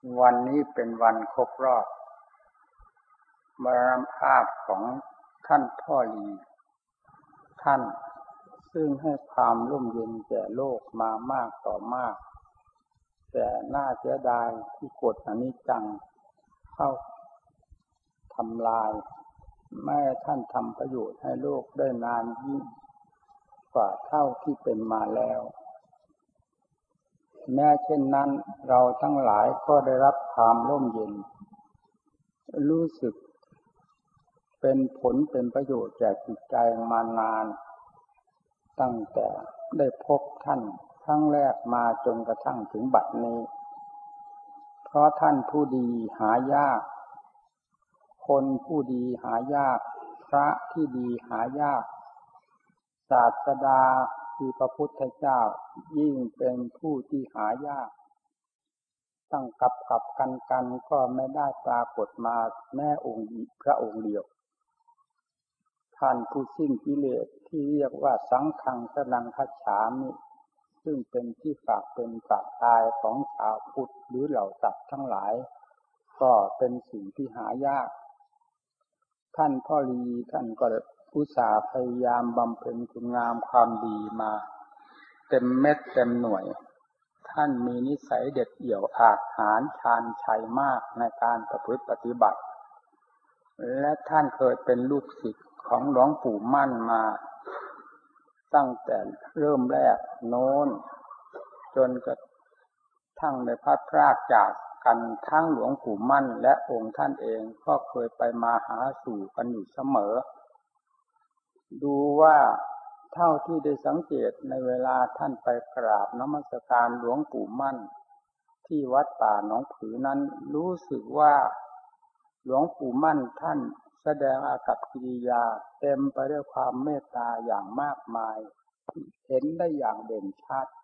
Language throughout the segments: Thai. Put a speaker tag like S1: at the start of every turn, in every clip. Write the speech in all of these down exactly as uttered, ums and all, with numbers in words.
S1: วันนี้เป็นวันครบรอบมรณภาพของท่านพ่อลีท่านซึ่งให้ความร่มเย็นแก่โลกมามากต่อมากแต่น่าเสียดายที่กฎอนิจจังเข้าทำลายไม่ให้ท่านทำประโยชน์ให้โลกได้นานยิ่งกว่าเท่าที่เป็นมาแล้วแม้เช่นนั้นเราทั้งหลายก็ได้รับความร่มเย็นรู้สึกเป็นผลเป็นประโยชน์แก่จิตใจมานานตั้งแต่ได้พบท่านครั้งแรกมาจนกระทั่งถึงบัดนี้เพราะท่านผู้ดีหายากคนผู้ดีหายากพระที่ดีหายากศาสดาคือพระพุทธเจ้ายิ่งเป็นผู้ที่หายากตั้งกับกับกันกันก็ไม่ได้ปรากฏมาแม้องค์พระองค์เดียวท่านผู้สิ้นกิเลสที่เรียกว่าสังฆังสรังคัจฉามิซึ่งเป็นที่ฝากเป็นฝากตายของชาวพุทธหรือเหล่าสัตว์ทั้งหลายก็เป็นสิ่งที่หายากท่านพ่อลีท่านก็อุตส่าห์พยายามบำเพ็ญคุณงามความดีมาเต็มเม็ดเต็มหน่วยท่านมีนิสัยเด็ดเดี่ยวอาจหาญชาญชัยมากในการประพฤติปฏิบัติและท่านเคยเป็นลูกศิษย์ของหลวงปู่มั่นมาตั้งแต่เริ่มแรกโน้นจนกระทั่งได้พัดพรากจากกันทั้งหลวงปู่มั่นและองค์ท่านเองก็เคยไปมาหาสู่กันอยู่เสมอดูว่าเท่าที่ได้สังเกตในเวลาท่านไปกราบนมัสการหลวงปู่มั่นที่วัดป่าหนองผือนั้นรู้สึกว่าหลวงปู่มั่นท่านแสดงอากัปกิริยาเต็มไปด้วยความเมตตาอย่างมากมายเห็นได้อย่างเด่นชัด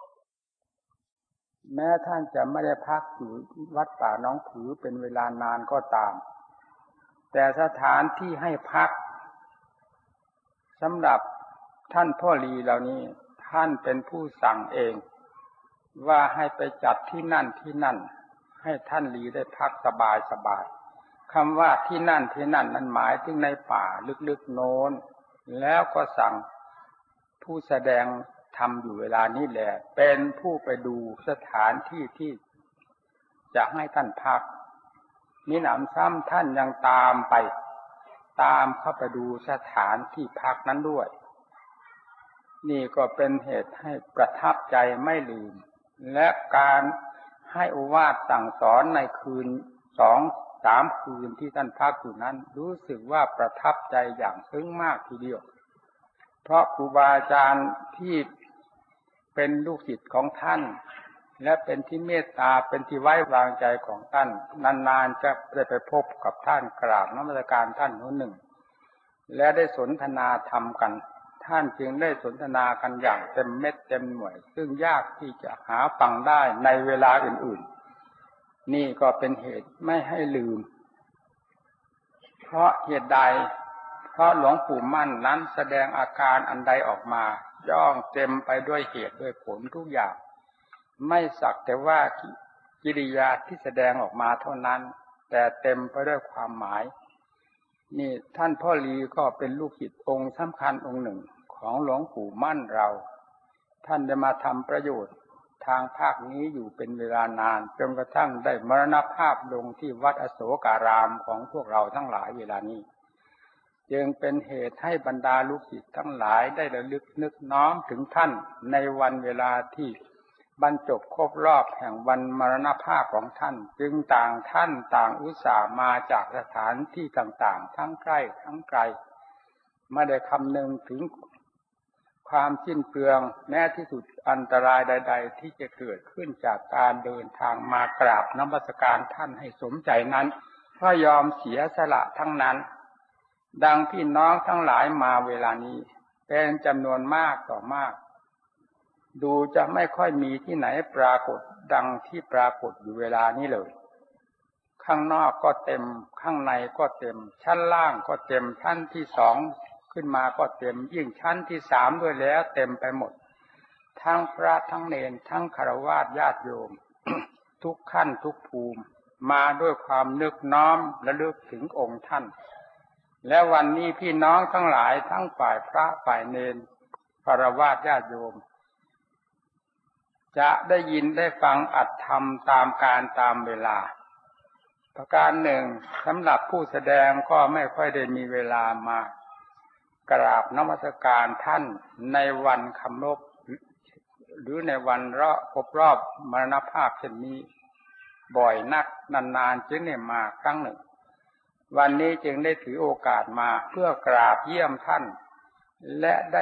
S1: แม้ท่านจะไม่ได้พักอยู่วัดป่าหนองผือเป็นเวลานานก็ตามแต่สถานที่ให้พักสำหรับท่านพ่อลีเหล่านี้ท่านเป็นผู้สั่งเองว่าให้ไปจัดที่นั่นที่นั่นให้ท่านลีได้พักสบายสบายคำว่าที่นั่นที่นั่นนั้นหมายถึงในป่าลึกๆโน้นแล้วก็สั่งผู้แสดงทำอยู่เวลานี้แหละเป็นผู้ไปดูสถานที่ที่จะให้ท่านพักมีหนำซ้ำท่านยังตามไปตามเข้าไปดูสถานที่พักนั้นด้วยนี่ก็เป็นเหตุให้ประทับใจไม่ลืมและการให้โอวาทสั่งสอนในคืนสองสามคืนที่ท่านพักอยู่นั้นรู้สึกว่าประทับใจอย่างซึ้งมากทีเดียวเพราะครูบาอาจารย์ที่เป็นลูกศิษย์ของท่านและเป็นที่เมตตาเป็นที่ไว้วางใจของท่านนานๆจะได้ไปพบกับท่านกราบนมัสการท่านนู้นหนึ่งและได้สนทนาธรรมกันท่านจึงได้สนทนากันอย่างเต็มเม็ดเต็มหน่วยซึ่งยากที่จะหาฟังได้ในเวลาอื่นๆนี่ก็เป็นเหตุไม่ให้ลืมเพราะเหตุใดเพราะหลวงปู่มั่นนั้นแสดงอาการอันใดออกมาย่อมเต็มไปด้วยเหตุด้วยผลทุกอย่างไม่สักแต่ว่ากิริยาที่แสดงออกมาเท่านั้นแต่เต็มไปด้วยความหมายนี่ท่านพ่อลีก็เป็นลูกศิษย์องค์สำคัญองค์หนึ่งของหลวงปู่มั่นเราท่านได้มาทำประโยชน์ทางภาคนี้อยู่เป็นเวลานานจนกระทั่งได้มรณภาพลงที่วัดอโศการามของพวกเราทั้งหลายเวลานี้จึงเป็นเหตุให้บรรดาลูกศิษย์ทั้งหลายได้ระลึกนึกน้อมถึงท่านในวันเวลาที่บรรจบครบรอบแห่งวันมรณภาพของท่านจึงต่างท่านต่างอุตส่าห์มาจากสถานที่ต่างๆทั้งใกล้ทั้งไกลไม่ได้คำนึงถึงความสิ้นเปลืองแม้ที่สุดอันตรายใดๆที่จะเกิดขึ้นจากการเดินทางมากราบนมัสการท่านให้สมใจนั้นก็ยอมเสียสละทั้งนั้นดังพี่น้องทั้งหลายมาเวลานี้เป็นจำนวนมากต่อมากดูจะไม่ค่อยมีที่ไหนปรากฏดังที่ปรากฏอยู่เวลานี้เลยข้างนอกก็เต็มข้างในก็เต็มชั้นล่างก็เต็มชั้นที่สองขึ้นมาก็เต็มยิ่งชั้นที่สามด้วยแล้วเต็มไปหมดทั้งพระทั้งเณรทั้งฆราวาสญาติโยมทุกขั้นทุกภูมิมาด้วยความนึกน้อมและลึกถึงองค์ท่านและวันนี้พี่น้องทั้งหลายทั้งฝ่ายพระฝ่ายเณรฆราวาสญาติโยมจะได้ยินได้ฟังอัตธรรมตามการตามเวลาประการหนึ่งสำหรับผู้แสดงก็ไม่ค่อยได้มีเวลามากราบนมัสการท่านในวันคำนบหรือในวันรอบครบรอบมรณภาพเช่นนี้บ่อยนักนานๆจึงได้มาครั้งหนึ่งวันนี้จึงได้ถือโอกาสมาเพื่อกราบเยี่ยมท่านและได้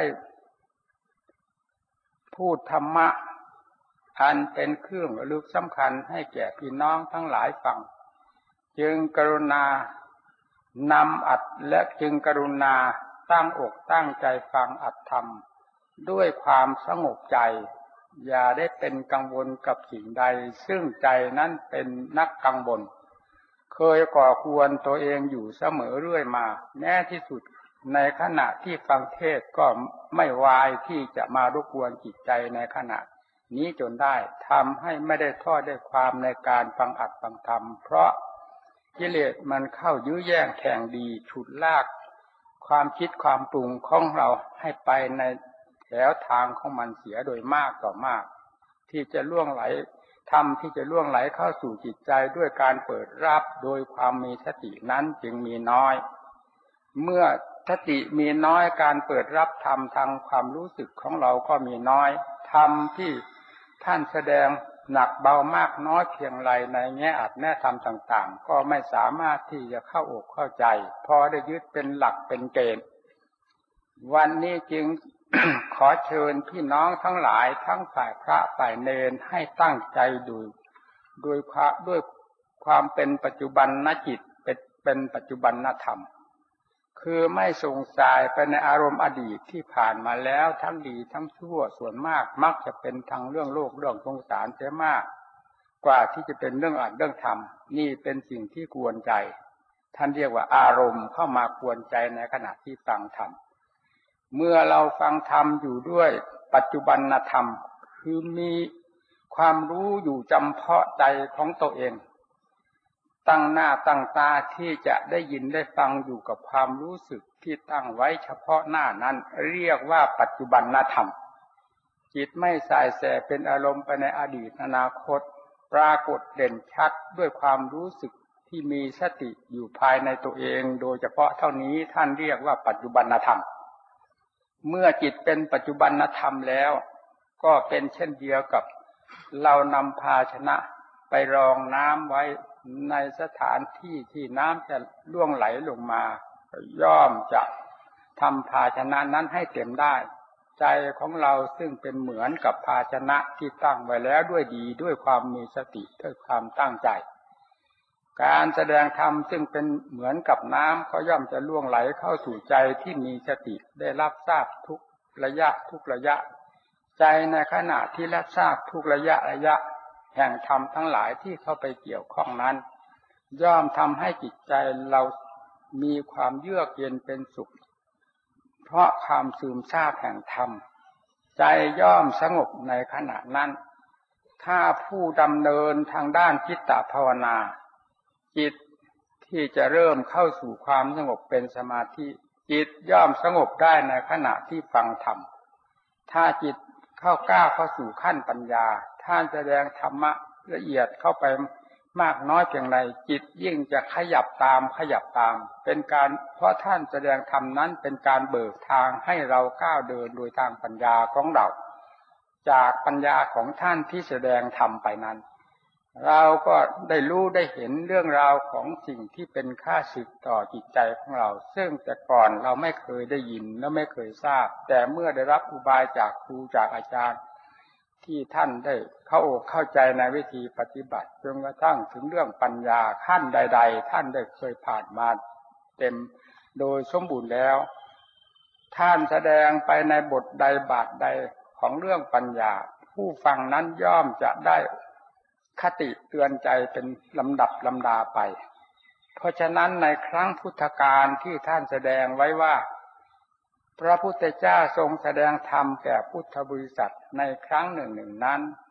S1: พูดธรรมะอันเป็นเครื่องระลึกสำคัญให้แก่พี่น้องทั้งหลายฟังจึงกรุณานำอัดและจึงกรุณาตั้งอกตั้งใจฟังอัดธรรมด้วยความสงบใจอย่าได้เป็นกังวลกับสิ่งใดซึ่งใจนั้นเป็นนักกังวลเคยก่อควรตัวเองอยู่เสมอเรื่อยมาแม้ที่สุดในขณะที่ฟังเทศน์ก็ไม่วายที่จะมารบกวนจิตใจในขณะนี้จนได้ทำให้ไม่ได้ทอดได้ความในการฟังอัดฟังธรรมเพราะกิเลสมันเข้ายื้อแย่งแข่งดีฉุดลากความคิดความปรุงของเราให้ไปในแถวทางของมันเสียโดยมากต่อมากที่จะล่วงไหลธรรมที่จะล่วงไหลเข้าสู่จิตใจด้วยการเปิดรับโดยความมีสตินั้นจึงมีน้อยเมื่อสติมีน้อยการเปิดรับธรรมทางความรู้สึกของเราก็มีน้อยธรรมที่ท่านแสดงหนักเบามากน้อยเพียงไรในแง่อัดแง่ธรรมต่างๆก็ไม่สามารถที่จะเข้าอกเข้าใจพอได้ยึดเป็นหลักเป็นเกณฑ์วันนี้จึง ขอเชิญพี่น้องทั้งหลายทั้งฝ่ายพระฝ่ายเณรให้ตั้งใจดูด้วยความด้วยความเป็นปัจจุบันนจิตเป็นเป็นปัจจุบันนธรรมคือไม่สงสัยไปในอารมณ์อดีตที่ผ่านมาแล้วทั้งดีทั้งชั่วส่วนมากมักจะเป็นทางเรื่องโลกเรื่องสงสารเสียมากกว่าที่จะเป็นเรื่องอัดเรื่องธรรมนี่เป็นสิ่งที่กวนใจท่านเรียกว่าอารมณ์เข้ามากวนใจในขณะที่ฟังธรรมเมื่อเราฟังธรรมอยู่ด้วยปัจจุบันธรรมคือมีความรู้อยู่จำเพาะใจของตัวเองตั้งหน้าตั้งตาที่จะได้ยินได้ฟังอยู่กับความรู้สึกที่ตั้งไว้เฉพาะหน้านั้นเรียกว่าปัจจุบันธรรมจิตไม่สายแสเป็นอารมณ์ไปในอดีตอนาคตปรากฏเด่นชัดด้วยความรู้สึกที่มีสติอยู่ภายในตัวเองโดยเฉพาะเท่านี้ท่านเรียกว่าปัจจุบันธรรมเมื่อจิตเป็นปัจจุบันธรรมแล้วก็เป็นเช่นเดียวกับเรานำภาชนะไปรองน้ำไว้ในสถานที่ที่น้ำจะล่วงไหลลงมาย่อมจะทำภาชนะนั้นให้เต็มได้ใจของเราซึ่งเป็นเหมือนกับภาชนะที่ตั้งไว้แล้วด้วยดีด้วยความมีสติด้วยความตั้งใจการแสดงธรรมซึ่งเป็นเหมือนกับน้ำก็ย่อมจะล่วงไหลเข้าสู่ใจที่มีสติได้รับทราบทุกระยะทุกระยะใจในขณะที่รับทราบทุกระยะระยะแห่งธรรมทั้งหลายที่เข้าไปเกี่ยวข้องนั้นย่อมทำให้จิตใจเรามีความเยือกเย็นเป็นสุขเพราะความซึมซาบแห่งธรรมใจย่อมสงบในขณะนั้นถ้าผู้ดำเนินทางด้านจิตตภาวนาจิตที่จะเริ่มเข้าสู่ความสงบเป็นสมาธิจิตย่อมสงบได้ในขณะที่ฟังธรรมถ้าจิตเข้าก้าวเข้าสู่ขั้นปัญญาท่านแสดงธรรมะละเอียดเข้าไปมากน้อยเพียงไรจิตยิ่งจะขยับตามขยับตามเป็นการเพราะท่านแสดงธรรมนั้นเป็นการเบิกทางให้เราก้าวเดินโดยทางปัญญาของเราจากปัญญาของท่านที่แสดงธรรมไปนั้นเราก็ได้รู้ได้เห็นเรื่องราวของสิ่งที่เป็นค่าศึกต่อจิตใจของเราซึ่งแต่ก่อนเราไม่เคยได้ยินและไม่เคยทราบแต่เมื่อได้รับอุบายจากครูจากอาจารย์ที่ท่านได้เข้าอกเข้าใจในวิธีปฏิบัติจนกระทั่งถึงเรื่องปัญญาขั้นใดๆท่านได้เคยผ่านมาเต็มโดยสมบูรณ์แล้วท่านแสดงไปในบทใดบาทใดของเรื่องปัญญาผู้ฟังนั้นย่อมจะได้คติเตือนใจเป็นลำดับลำดาไปเพราะฉะนั้นในครั้งพุทธกาลที่ท่านแสดงไว้ว่าพระพุทธเจ้าทรงแสดงธรรมแก่พุทธบริษัทในครั้งหนึ่งหนึ่งนั้น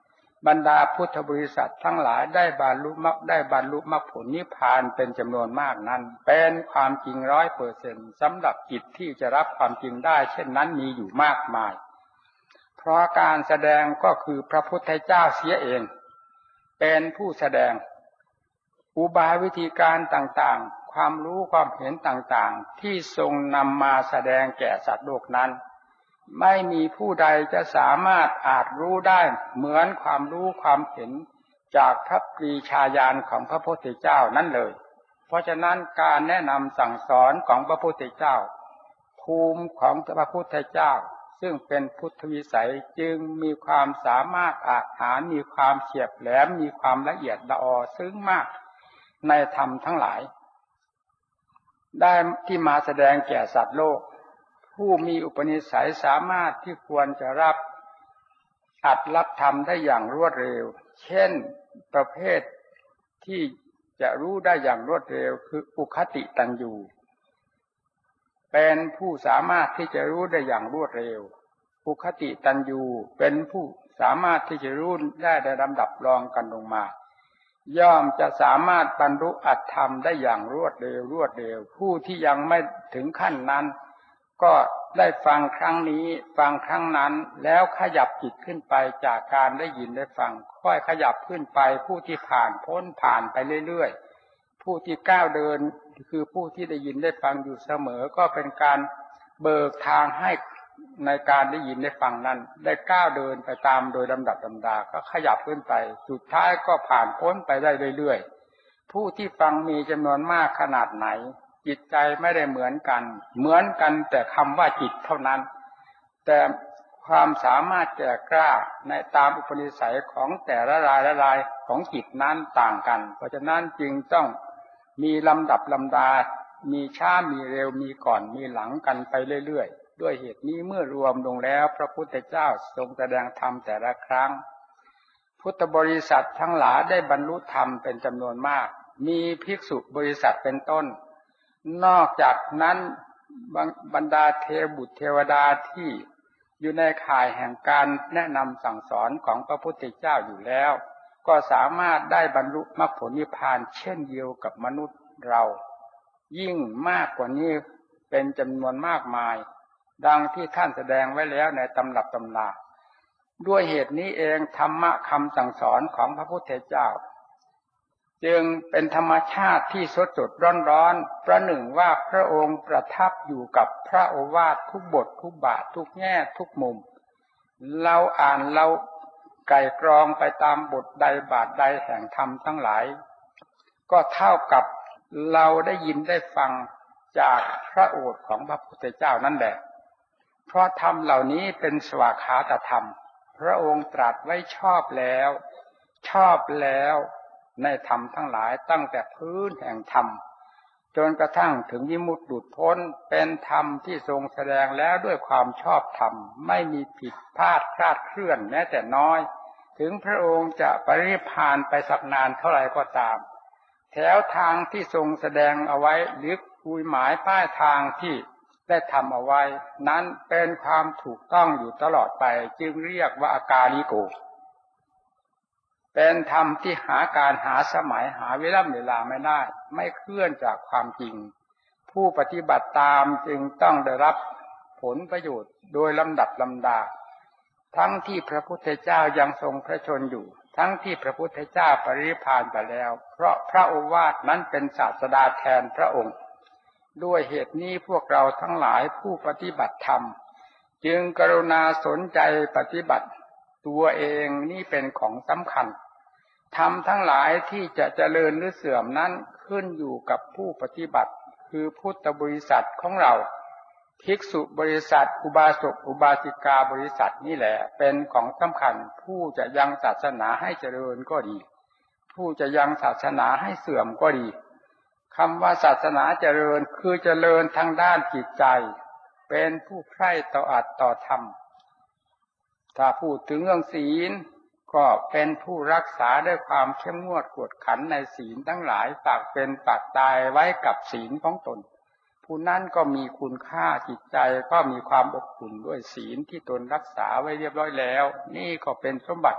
S1: บรรดาพุทธบริษัททั้งหลายได้บรรลุมรรคได้บรรลุมรรคผลนิพพานเป็นจำนวนมากนั้นเป็นความจริงร้อยเปอร์เซ็นต์สำหรับจิตที่จะรับความจริงได้เช่นนั้นมีอยู่มากมายเพราะการแสดงก็คือพระพุทธเจ้าเสียเองเป็นผู้แสดงอุบายวิธีการต่างๆความรู้ความเห็นต่างๆที่ทรงนำมาแสดงแก่สัตว์โลกนั้นไม่มีผู้ใดจะสามารถอาจรู้ได้เหมือนความรู้ความเห็นจากพระปรีชาญาณของพระพุทธเจ้านั้นเลยเพราะฉะนั้นการแนะนำสั่งสอนของพระพุทธเจ้าภูมิของพระพุทธเจ้าซึ่งเป็นพุทธวิสัยจึงมีความสามารถอาจหารมีความเฉียบแหลมมีความละเอียดละออซึ้งมากในธรรมทั้งหลายได้ที่มาแสดงแก่สัตว์โลกผู้มีอุปนิสัยสามารถที่ควรจะรับอัดรับธรรมได้อย่างรวดเร็วเช่นประเภทที่จะรู้ได้อย่างรวดเร็วคืออุคติตัญญูเป็นผู้สามารถที่จะรู้ได้อย่างรวดเร็วอุคติตัญญูเป็นผู้สามารถที่จะรู้ได้ในลำดับรองกันลงมาย่อมจะสามารถบรรลุอัตธรรมได้อย่างรวดเร็วรวดเร็วผู้ที่ยังไม่ถึงขั้นนั้นก็ได้ฟังครั้งนี้ฟังครั้งนั้นแล้วขยับจิตขึ้นไปจากการได้ยินได้ฟังค่อยขยับขึ้นไปผู้ที่ผ่านพ้นผ่านไปเรื่อยๆผู้ที่ก้าวเดินคือผู้ที่ได้ยินได้ฟังอยู่เสมอก็เป็นการเบิกทางให้ในการได้ยินได้ฟังนั้นได้ก้าวเดินไปตามโดยลำดับลำดาก็ขยับขึ้นไปสุดท้ายก็ผ่านพ้นไปได้เรื่อยๆผู้ที่ฟังมีจำนวนมากขนาดไหนจิตใจไม่ได้เหมือนกันเหมือนกันแต่คำว่าจิตเท่านั้นแต่ความสามารถแก่กล้าในตามอุปนิสัยของแต่ละรายละรายของจิตนั้นต่างกันเพราะฉะนั้นจึงต้องมีลำดับลำดามีช้ามีเร็วมีก่อนมีหลังกันไปเรื่อยๆด้วยเหตุนี้เมื่อรวมลงแล้วพระพุทธเจ้าทรงแสดงธรรมแต่ละครั้งพุทธบริษัททั้งหลายได้บรรลุธรรมเป็นจำนวนมากมีภิกษุบริษัทเป็นต้นนอกจากนั้นบรรดาเทวบุตรเทวดาที่อยู่ในข่ายแห่งการแนะนำสั่งสอนของพระพุทธเจ้าอยู่แล้วก็สามารถได้บรรลุมรรคผลนิพพานเช่นเดียวกับมนุษย์เรายิ่งมากกว่านี้เป็นจำนวนมากมายดังที่ท่านแสดงไว้แล้วในตำรับตำราด้วยเหตุนี้เองธรรมะคำสั่งสอนของพระพุทธเจ้าจึงเป็นธรรมชาติที่สดสดร้อนๆประหนึ่งว่าพระองค์ประทับอยู่กับพระโอวาททุกบททุกบาททุกแง่ทุกมุมเราอ่านเราไก่กรองไปตามบทใดบาทใดแห่งธรรมทั้งหลายก็เท่ากับเราได้ยินได้ฟังจากพระโอษฐ์ของพระพุทธเจ้านั่นแหละเพราะธรรมเหล่านี้เป็นสวากขาตธรรมพระองค์ตรัสไว้ชอบแล้วชอบแล้วในธรรมทั้งหลายตั้งแต่พื้นแห่งธรรมจนกระทั่งถึงวิมุตติหลุดพ้นเป็นธรรมที่ทรงแสดงแล้วด้วยความชอบธรรมไม่มีผิดพลาดคลาดเคลื่อนแม้แต่น้อยถึงพระองค์จะปรินิพพานไปสักนานเท่าไหร่ก็ตามแถวทางที่ทรงแสดงเอาไว้หรือคุยหมายป้ายทางที่ได้ทำเอาไว้นั้นเป็นความถูกต้องอยู่ตลอดไปจึงเรียกว่าอากาลิโกเป็นธรรมที่หาการหาสมัยหาเวลาเวลาไม่ได้ไม่เคลื่อนจากความจริงผู้ปฏิบัติตามจึงต้องได้รับผลประโยชน์โดยลำดับลำดาทั้งที่พระพุทธเจ้ายังทรงพระชนอยู่ทั้งที่พระพุทธเจ้าปรินิพพานไปแล้วเพราะพระโอวาทนั้นเป็นศาสดาแทนพระองค์ด้วยเหตุนี้พวกเราทั้งหลายผู้ปฏิบัติธรรมจึงกรุณาสนใจปฏิบัติตัวเองนี่เป็นของสำคัญธรรมทั้งหลายที่จะเจริญหรือเสื่อมนั้นขึ้นอยู่กับผู้ปฏิบัติคือพุทธบริษัทของเราภิกษุบริษัทอุบาสกอุบาสิกาบริษัทนี่แหละเป็นของสำคัญผู้จะยังศาสนาให้เจริญก็ดีผู้จะยังศาสนาให้เสื่อมก็ดีคำว่าศาสนาเจริญคือเจริญทางด้านจิตใจเป็นผู้ใคร่ต่ออัตต่อธรรมถ้าพูดถึงเรื่องศีลก็เป็นผู้รักษาด้วยความเข้มงวดกวดขันในศีลทั้งหลายฝากเป็นฝากตายไว้กับศีลของตนผู้นั้นก็มีคุณค่าจิตใจก็มีความอบอุ่นด้วยศีลที่ตนรักษาไว้เรียบร้อยแล้วนี่ก็เป็นสมบัติ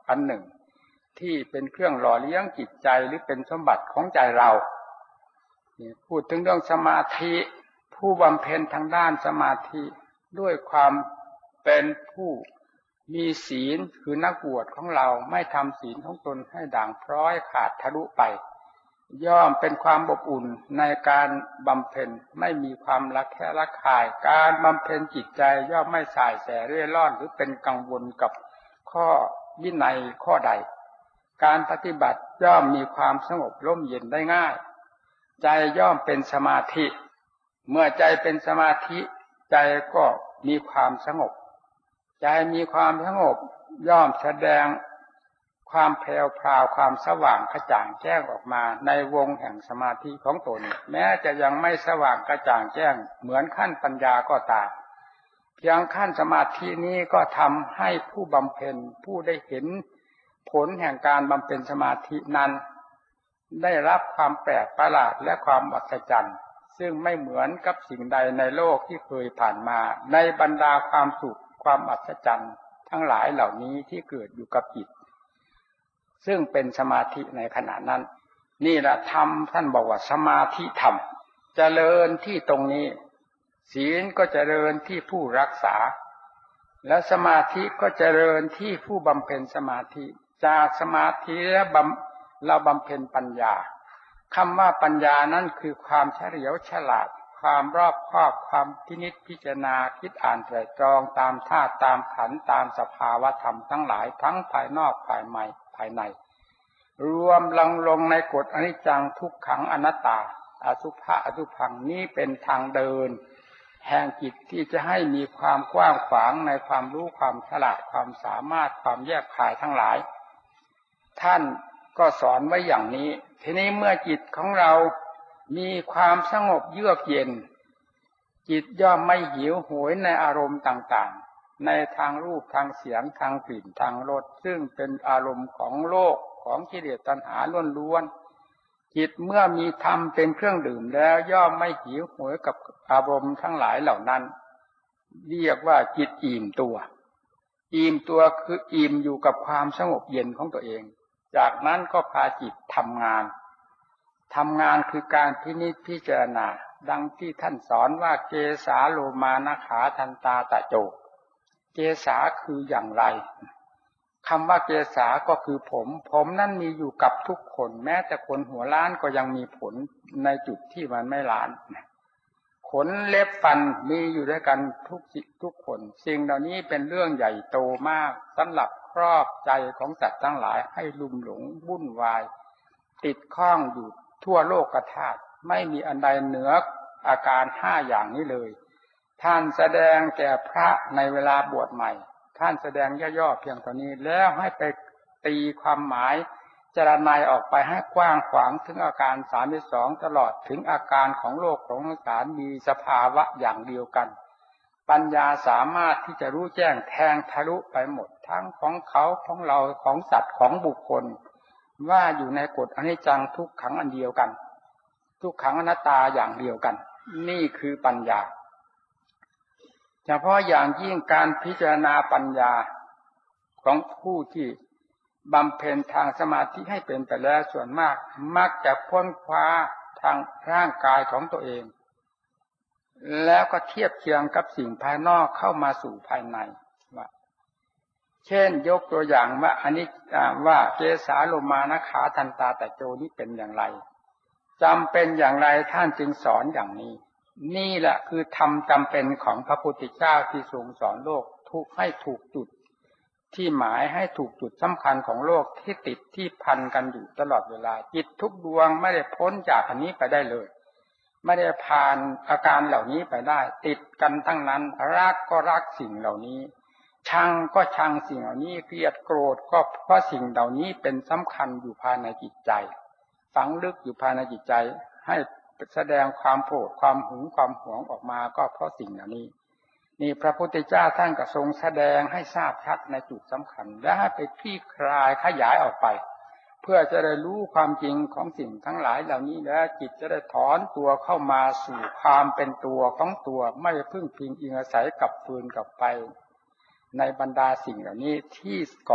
S1: อันหนึ่งที่เป็นเครื่องหล่อเลี้ยงจิตใจหรือเป็นสมบัติของใจเราพูดถึงเรื่องสมาธิผู้บำเพ็ญทางด้านสมาธิด้วยความเป็นผู้มีศีลคือนักบวชของเราไม่ทำศีลของตนให้ด่างพร้อยขาดทะลุไปย่อมเป็นความอบอุ่นในการบำเพ็ญไม่มีความรักแค่รักคายการบำเพ็ญจิตใจย่อมไม่ส่ายแสเร่ร่อนหรือเป็นกังวลกับข้อวินัยข้อใดการปฏิบัติย่อมมีความสงบร่มเย็นได้ง่ายใจย่อมเป็นสมาธิเมื่อใจเป็นสมาธิใจก็มีความสงบใจมีความสงบย่อมแสดงความแผ่วพราวความสว่างกระจ่างแจ้งออกมาในวงแห่งสมาธิของตนแม้จะยังไม่สว่างกระจ่างแจ้งเหมือนขั้นปัญญาก็ตามเพียงขั้นสมาธินี้ก็ทำให้ผู้บำเพ็ญผู้ได้เห็นผลแห่งการบำเพ็ญสมาธินั้นได้รับความแปลกประหลาดและความอัศจรรย์ซึ่งไม่เหมือนกับสิ่งใดในโลกที่เคยผ่านมาในบรรดาความสุขความอัศจรรย์ทั้งหลายเหล่านี้ที่เกิดอยู่กับจิตซึ่งเป็นสมาธิในขณะนั้นนี่แหละธรรมท่านบอกว่าสมาธิธรรมเจริญที่ตรงนี้ศีลก็เจริญที่ผู้รักษาและสมาธิก็เจริญที่ผู้บำเพ็ญสมาธิจากสมาธิแล้วบำเราบำเพ็ญปัญญาคำว่าปัญญานั้นคือความเฉลียวฉลาดความรอบคอบความพินิจพิจารณาคิดอ่านไตร่ตรองตามธาตุตามขันธ์ตามสภาวธรรมทั้งหลายทั้งภายนอกภายในภายในรวมลงลงในกฎอนิจจังทุกขังอนัตตาอสุภะอสุภังนี้เป็นทางเดินแห่งจิตที่จะให้มีความกว้างขวางในความรู้ความฉลาดความสามารถความแยกคายทั้งหลายท่านก็สอนไว้อย่างนี้ทีนี้เมื่อจิตของเรามีความสงบเยือกเย็นจิตย่อมไม่หิวโหยในอารมณ์ต่างๆในทางรูปทางเสียงทางกลิ่นทางรสซึ่งเป็นอารมณ์ของโลกของกิเลสตัณหาล้วนๆจิตเมื่อมีธรรมเป็นเครื่องดื่มแล้วย่อมไม่หิวโหยกับอารมณ์ทั้งหลายเหล่านั้นเรียกว่าจิตอิ่มตัวอิ่มตัวคืออิ่มอยู่กับความสงบเย็นของตัวเองจากนั้นก็พาจิตทำงานทำงานคือการพินิจพิจารณาดังที่ท่านสอนว่าเกสาโลมานะขาทันตาตะโจเกสาคืออย่างไรคำว่าเกสาก็คือผมผมนั่นมีอยู่กับทุกคนแม้แต่คนหัวล้านก็ยังมีผลในจุดที่มันไม่ล้านขนเล็บฟันมีอยู่ด้วยกันทุกทุกคนสิ่งเหล่านี้เป็นเรื่องใหญ่โตมากสำหรับครอบใจของสัตว์ทั้งหลายให้ลุ่มหลงวุ่นวายติดข้องอยู่ทั่วโลกธาตุไม่มีอันใดเหนืออาการห้าอย่างนี้เลยท่านแสดงแก่พระในเวลาบวชใหม่ท่านแสดงย่อๆเพียงเท่านี้แล้วให้ไปตีความหมายจารณัยออกไปให้กว้างขวางถึงอาการสามสิบสองตลอดถึงอาการของโลกของสังขารมีสภาวะอย่างเดียวกันปัญญาสามารถที่จะรู้แจ้งแทงทะลุไปหมดทั้งของเขาของเราของสัตว์ของบุคคลว่าอยู่ในกฎอนิจจังทุกขังอันเดียวกันทุกขังอนัตตาอย่างเดียวกันนี่คือปัญญาเฉพาะอย่างยิ่งการพิจารณาปัญญาของผู้ที่บำเพ็ญทางสมาธิให้เป็นไปแล้วส่วนมากมักจะพ้นคว้าทางร่างกายของตัวเองแล้วก็เทียบเคียงกับสิ่งภายนอกเข้ามาสู่ภายในว่าเช่นยกตัวอย่างว่าอันนี้ว่าเกสาโลมานะขาทันตาตะโจนี้เป็นอย่างไรจำเป็นอย่างไรท่านจึงสอนอย่างนี้นี่แหละคือธรรมจำเป็นของพระพุทธเจ้าที่ทรงสอนโลกทุกให้ถูกจุดที่หมายให้ถูกจุดสำคัญของโลกที่ติดที่พันกันอยู่ตลอดเวลาจิตทุกดวงไม่ได้พ้นจากอันนี้ไปได้เลยไม่ได้ผ่านอาการเหล่านี้ไปได้ติดกันทั้งนั้นรักก็รักสิ่งเหล่านี้ชังก็ชังสิ่งเหล่านี้เกลียดโกรธก็เพราะสิ่งเหล่านี้เป็นสำคัญอยู่ภายในจิตใจฝังลึกอยู่ภายในจิตใจให้แสดงความโกรธความหึงความหวงออกมาก็เพราะสิ่งเหล่านี้นี่พระพุทธเจ้าท่านก็ทรงแสดงให้ทราบชัดในจุดสำคัญและให้ไปคลี่คลายขยายออกไปเพื่อจะได้รู้ความจริงของสิ่งทั้งหลายเหล่านี้แล้วจิตจะได้ถอนตัวเข้ามาสู่ความเป็นตัวของตัวไม่พึ่งพิงอิงอาศัยกับฟืนกับไฟในบรรดาสิ่งเหล่านี้ที่เกาะ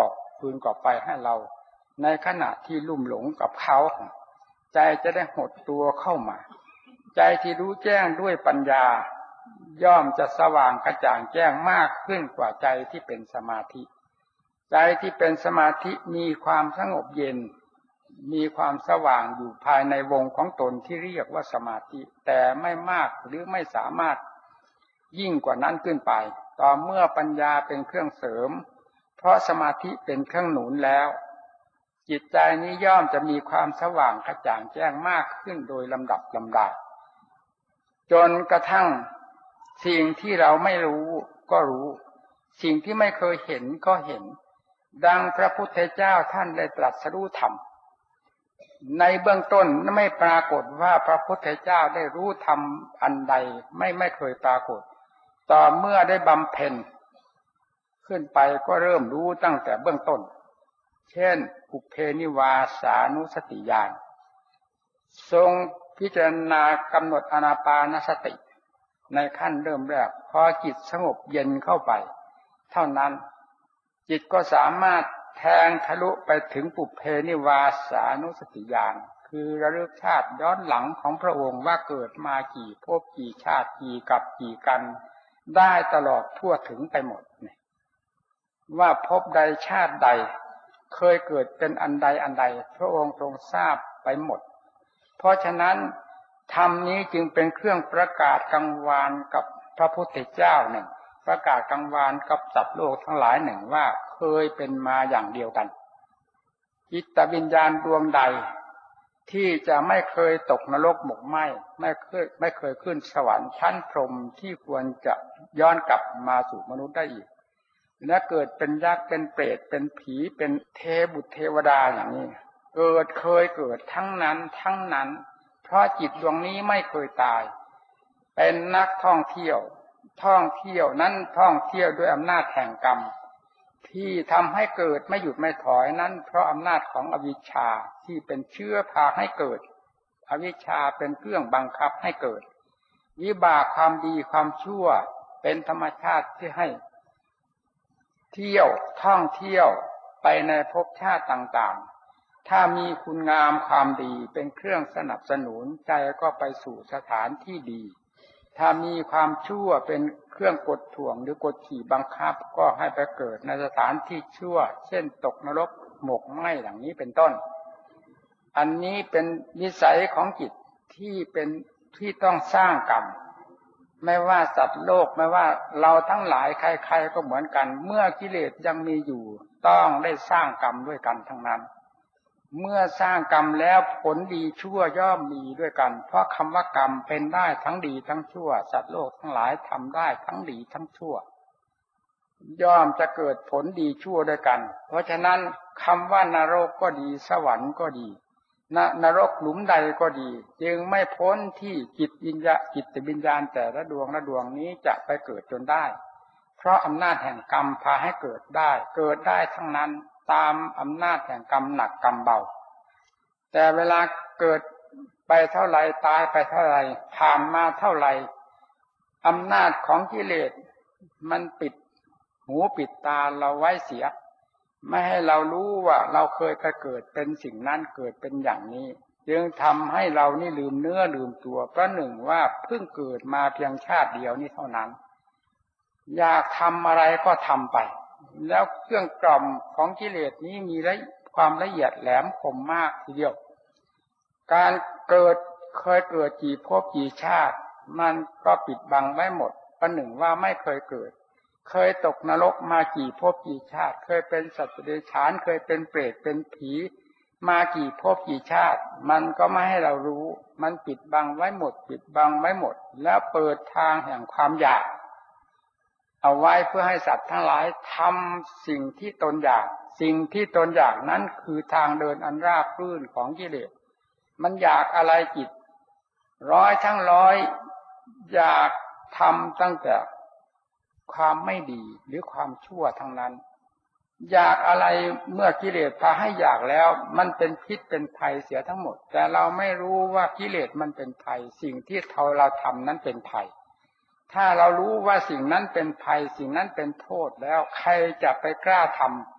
S1: ฟืนก่อไฟให้เราในขณะที่ลุ่มหลงกับเขาใจจะได้หดตัวเข้ามาใจที่รู้แจ้งด้วยปัญญาย่อมจะสว่างกระจ่างแจ้งมากขึ้นกว่าใจที่เป็นสมาธิใจที่เป็นสมาธิมีความสงบเย็นมีความสว่างอยู่ภายในวงของตนที่เรียกว่าสมาธิแต่ไม่มากหรือไม่สามารถยิ่งกว่านั้นขึ้นไปต่อเมื่อปัญญาเป็นเครื่องเสริมเพราะสมาธิเป็นเครื่องหนุนแล้วจิตใจนี้ย่อมจะมีความสว่างกระจ่างแจ้งมากขึ้นโดยลำดับลำดับจนกระทั่งสิ่งที่เราไม่รู้ก็รู้สิ่งที่ไม่เคยเห็นก็เห็นดังพระพุทธเจ้าท่านได้ตรัสรู้ธรรมในเบื้องต้นไม่ปรากฏว่าพระพุทธเจ้าได้รู้ธรรมอันใดไม่ไม่เคยปรากฏต่อเมื่อได้บำเพ็ญขึ้นไปก็เริ่มรู้ตั้งแต่เบื้องต้นเช่นปุพเพนิวาสานุสติญาณทรงพิจารณากำหนดอานาปานสติในขั้นเริ่มแรกพอจิตสงบเย็นเข้าไปเท่านั้นจิตก็สามารถแทงทะลุไปถึงปุพเพนิวาสานุสติญาณคือระลึกชาติย้อนหลังของพระองค์ว่าเกิดมากี่ภพกี่ชาติกี่กับกี่กันได้ตลอดทั่วถึงไปหมดว่าภพใดชาติใดเคยเกิดเป็นอันใดอันใดพระองค์ทรงทราบไปหมดเพราะฉะนั้นธรรมนี้จึงเป็นเครื่องประกาศกังวานกับพระพุทธเจ้าหนึ่งประกาศกังวานกับสัตว์โลกทั้งหลายหนึ่งว่าเคยเป็นมาอย่างเดียวกันจิตวิญญาณดวงใดที่จะไม่เคยตกนรกหมกไหม้ไม่เคยไม่เคยขึ้นสวรรค์ชั้นพรหมที่ควรจะย้อนกลับมาสู่มนุษย์ได้อีกและเกิดเป็นยักษ์เป็นเปรตเป็นผีเป็นเทบุตรเทวดาอย่างนี้เกิดเคยเกิดทั้งนั้นทั้งนั้นเพราะจิตดวงนี้ไม่เคยตายเป็นนักท่องเที่ยวท่องเที่ยวนั้นท่องเที่ยวด้วยอำนาจแห่งกรรมที่ทำให้เกิดไม่หยุดไม่ถอยนั้นเพราะอำนาจของอวิชชาที่เป็นเชื้อพาให้เกิดอวิชชาเป็นเครื่องบังคับให้เกิดวิบากความดีความชั่วเป็นธรรมชาติที่ให้เที่ยวท่องเที่ยวไปในภพชาติต่างๆถ้ามีคุณงามความดีเป็นเครื่องสนับสนุนใจก็ไปสู่สถานที่ดีถ้ามีความชั่วเป็นเครื่องกดถ่วงหรือกดขี่บังคับก็ให้ไปเกิดในสถานที่ชั่วเช่นตกนรกหมกไหม้อย่างนี้เป็นต้นอันนี้เป็นนิสัยของจิตที่เป็นที่ต้องสร้างกรรมไม่ว่าสัตว์โลกไม่ว่าเราทั้งหลายใครๆก็เหมือนกันเมื่อกิเลสยังมีอยู่ต้องได้สร้างกรรมด้วยกันทั้งนั้นเมื่อสร้างกรรมแล้วผลดีชั่วย่อมมีด้วยกันเพราะคำว่ากรรมเป็นได้ทั้งดีทั้งชั่วสัตว์โลกทั้งหลายทำได้ทั้งดีทั้งชั่วย่อมจะเกิดผลดีชั่วด้วยกันเพราะฉะนั้นคำว่านรกก็ดีสวรรค์ก็ดีนนรกหลุมใดก็ดีจึงไม่พ้นที่จิตวิญญาจิตวิญญาณแต่ละดวงละดวงนี้จะไปเกิดจนได้เพราะอำนาจแห่งกรรมพาให้เกิดได้เกิดได้ทั้งนั้นตามอำนาจแห่งกรรมหนักกรรมเบาแต่เวลาเกิดไปเท่าไรตายไปเท่าไรผ่านมาเท่าไรอำนาจของกิเลสมันปิดหูปิดตาเราไว้เสียไม่ให้เรารู้ว่าเราเคยไปเกิดเป็นสิ่งนั้นเกิดเป็นอย่างนี้จึงทำให้เรานี่ลืมเนื้อลืมตัวเพราะหนึ่งว่าเพิ่งเกิดมาเพียงชาติเดียวนี้เท่านั้นอยากทำอะไรก็ทำไปแล้วเครื่องกล่อมของกิเลสนี้มีละความละเอียดแหลมคมมากทีเดียวการเกิดเคยเกิดกี่ภพกี่ชาติมันก็ปิดบังไว้หมดประหนึ่งว่าไม่เคยเกิดเคยตกนรกมากี่ภพกี่ชาติเคยเป็นสัตว์เดรัจฉานเคยเป็นเปรตเป็นผีมากี่ภพกี่ชาติมันก็ไม่ให้เรารู้มันปิดบังไว้หมดปิดบังไว้หมดแล้วเปิดทางแห่งความอยากเอาไว้เพื่อให้สัตว์ทั้งหลายทำสิ่งที่ตนอยากสิ่งที่ตนอยากนั้นคือทางเดินอันราบรื่นของกิเลสมันอยากอะไรจิตร้อยทั้งร้อยอยากทำตั้งแต่ความไม่ดีหรือความชั่วทั้งนั้นอยากอะไรเมื่อกิเลสพาให้อยากแล้วมันเป็นพิษเป็นภัยเสียทั้งหมดแต่เราไม่รู้ว่ากิเลสมันเป็นภัยสิ่งที่เราทำนั้นเป็นภัยถ้าเรารู้ว่าสิ่งนั้นเป็นภัยสิ่งนั้นเป็นโทษแล้วใครจะไปกล้าท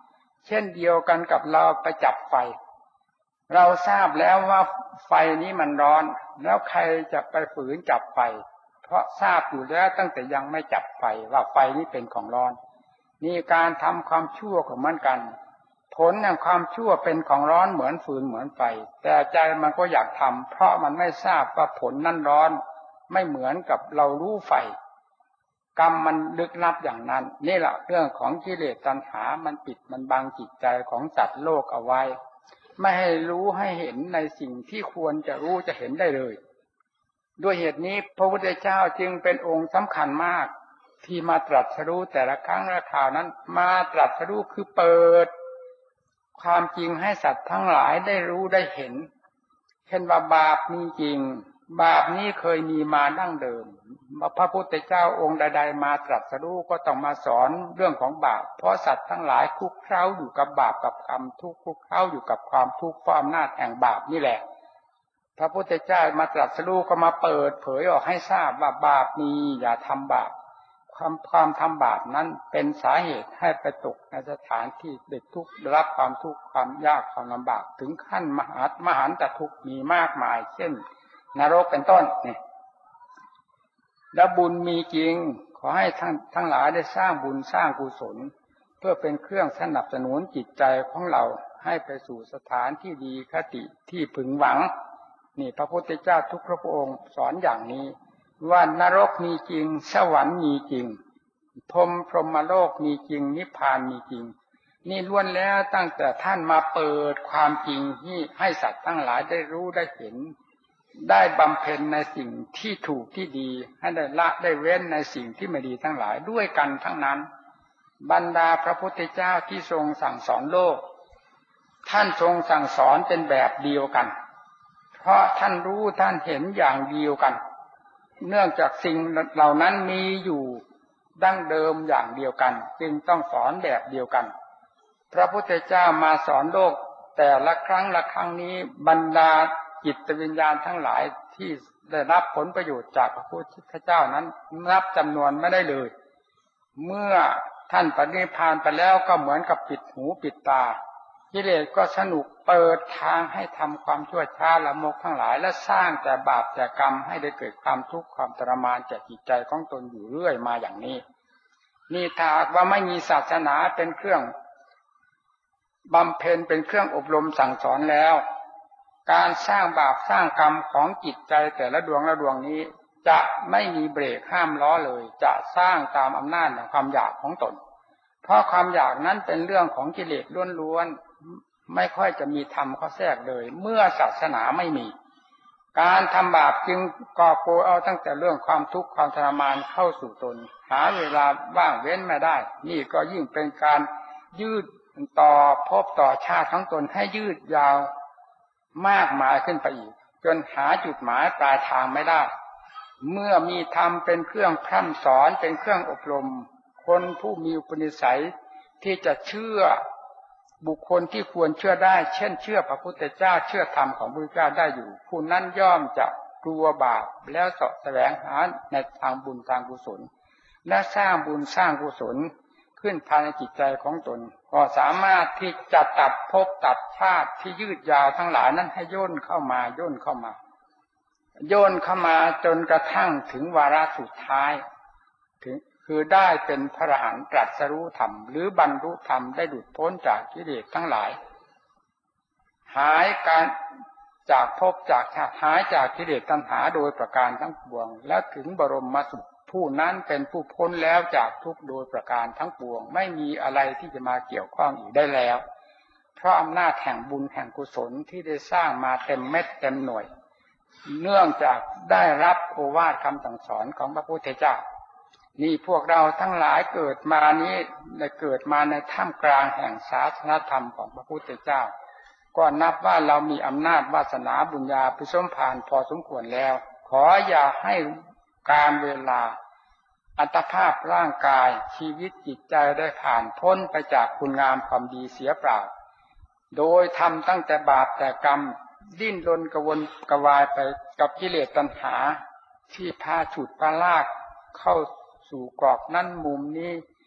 S1: เช่นเดียวกันกับเราไปจับไฟเราทราบแล้วว่าไฟนี้มันร้อนแล้วใครจะไปฝืนจับไฟเพราะทราบอยู่แล้วตั้งแต่ยังไม่จับไฟว่าไฟนี้เป็นของร้อนนี่การทำความชั่วของมันกันผลแห่งความชั่วเป็นของร้อนเหมือนฟืนเหมือนไฟแต่ใจมันก็อยากทำเพราะมันไม่ทราบว่าผลนั้นร้อนไม่เหมือนกับเรารู้ไฟกรรมมันลึกลับอย่างนั้นนี่แหละเรื่องของกิเลสตัณหามันปิดมันบังจิตใจของสัตว์โลกเอาไว้ไม่ให้รู้ให้เห็นในสิ่งที่ควรจะรู้จะเห็นได้เลยด้วยเหตุนี้พระพุทธเจ้าจึงเป็นองค์สำคัญมากที่มาตรัสรู้แต่ละครั้งละคราวนั้นมาตรัสรู้คือเปิดความจริงให้สัตว์ทั้งหลายได้รู้ได้เห็นเช่นว่าบาปมีจริงบาปนี้เคยมีมาดั้งเดิมพระพุทธเจ้าองค์ใดๆมาตรัสรู้ก็ต้องมาสอนเรื่องของบาปเพราะสัตว์ทั้งหลายคลุกเคล้าอยู่กับบาปกับกรรมทุกข์คลุกเคล้าอยู่กับความทุกข์เพราะอำนาจแห่งบาปนี่แหละพระพุทธเจ้ามาตรัสรู้ก็มาเปิดเผยออกให้ทราบว่าบาปมีอย่าทำบาปความความทำบาปนั้นเป็นสาเหตุให้ไปตกในสถานที่เด็ดทุกข์รับความทุกข์ความยากความลำบากถึงขั้นมหามหันตทุกข์มีมากมายเช่นนรกเป็นต้นนี่และบุญมีจริงขอให้ทั้งทั้งหลายได้สร้างบุญสร้างกุศลเพื่อเป็นเครื่องสนับสนุนจิตใจของเราให้ไปสู่สถานที่ดีคติที่พึงหวังนี่พระพุทธเจ้าทุกพระองค์สอนอย่างนี้ว่านรกมีจริงสวรรค์มีจริงพรหมพรหมโลกมีจริงนิพพานมีจริงนี่ล้วนแล้วตั้งแต่ท่านมาเปิดความจริงที่ให้สัตว์ทั้งหลายได้รู้ได้เห็นได้บำเพ็ญในสิ่งที่ถูกที่ดีให้ได้ละได้เว้นในสิ่งที่ไม่ดีทั้งหลายด้วยกันทั้งนั้นบรรดาพระพุทธเจ้าที่ทรงสั่งสอนโลกท่านทรงสั่งสอนเป็นแบบเดียวกันเพราะท่านรู้ท่านเห็นอย่างเดียวกันเนื่องจากสิ่งเหล่านั้นมีอยู่ดั้งเดิมอย่างเดียวกันจึงต้องสอนแบบเดียวกันพระพุทธเจ้ามาสอนโลกแต่ละครั้งละครั้งนี้บรรดาจิตวิญญาณทั้งหลายที่ได้รับผลประโยชน์จากพระพุทธเจ้านั้นนับจำนวนไม่ได้เลยเมื่อท่านปรินิพพานไปแล้วก็เหมือนกับปิดหูปิดตากิเลสก็สนุกเปิดทางให้ทำความชั่วช้าละโมบทั้งหลายและสร้างแต่บาปแต่กรรมให้ได้เกิดความทุกข์ความทรมานแก่จิตใจของตนอยู่เรื่อยมาอย่างนี้นี่ถ้าว่าไม่มีศาสนาเป็นเครื่องบำเพ็ญเป็นเครื่องอบรมสั่งสอนแล้วการสร้างบาปสร้างกรรมของจิตใจแต่ละดวงละดวงนี้จะไม่มีเบรกห้ามล้อเลยจะสร้างตามอำนาจแห่งความอยากของตนเพราะความอยากนั้นเป็นเรื่องของกิเลสล้วนๆไม่ค่อยจะมีธรรมเข้าแทรกเลยเมื่อศาสนาไม่มีการทำบาปจึงก่อโกยเอาตั้งแต่เรื่องความทุกข์ความทรมานเข้าสู่ตนหาเวลาว่างเว้นไม่ได้นี่ก็ยิ่งเป็นการยืดต่อภพต่อชาติของตนให้ยืดยาวมากมายขึ้นไปอีกจนหาจุดหมายปลายทางไม่ได้เมื่อมีธรรมเป็นเครื่องพร่ำสอนเป็นเครื่องอบรมคนผู้มีอุปนิสัยที่จะเชื่อบุคคลที่ควรเชื่อได้เช่นเชื่อพระพุทธเจ้าเชื่อธรรมของพระพุทธเจ้าได้อยู่ผู้นั้นย่อมจะกลัวบาปแล้วเสาะแสวงหาในทางบุญทางกุศลและสร้างบุญสร้างกุศลขึ้นภายในจิตใจของตนก็สามารถที่จะตัดภพตัดชาติที่ยืดยาวทั้งหลายนั้นให้ย่นเข้ามาย่นเข้ามาย่นเข้ามาจนกระทั่งถึงวาระสุดท้ายถึงคือได้เป็นพระอรหันต์ตรัสรู้ธรรมหรือบรรลุธรรมได้หลุดพ้นจากกิเลสทั้งหลายหายการจากภพจากชาติหายจากกิเลสตัณหาโดยประการทั้งปวงแล้วถึงบรมสุขผู้นั้นเป็นผู้พ้นแล้วจากทุกข์โดยประการทั้งปวงไม่มีอะไรที่จะมาเกี่ยวข้องอีกได้แล้วเพราะอำนาจแห่งบุญแห่งกุศลที่ได้สร้างมาเต็มเม็ดเต็มหน่วยเนื่องจากได้รับโอวาทคำสั่งสอนของพระพุทธเจ้านี่พวกเราทั้งหลายเกิดมานี้ได้เกิดมาในท่ามกลางแห่งศาสนธรรมของพระพุทธเจ้าก็นับว่าเรามีอำนาจวาสนาบุญญาภิสมภารพอสมควรแล้วขออย่าให้การเวลาอัตภาพร่างกายชีวิตจิตใจได้ผ่านพ้นไปจากคุณงามความดีเสียเปล่าโดยทำตั้งแต่บาปแต่กรรมดิ้นรนกระวนกระวายไปกับกิเลสตัณหาที่พาฉุดพาลากเข้าสู่กรอบนั้นมุมนี้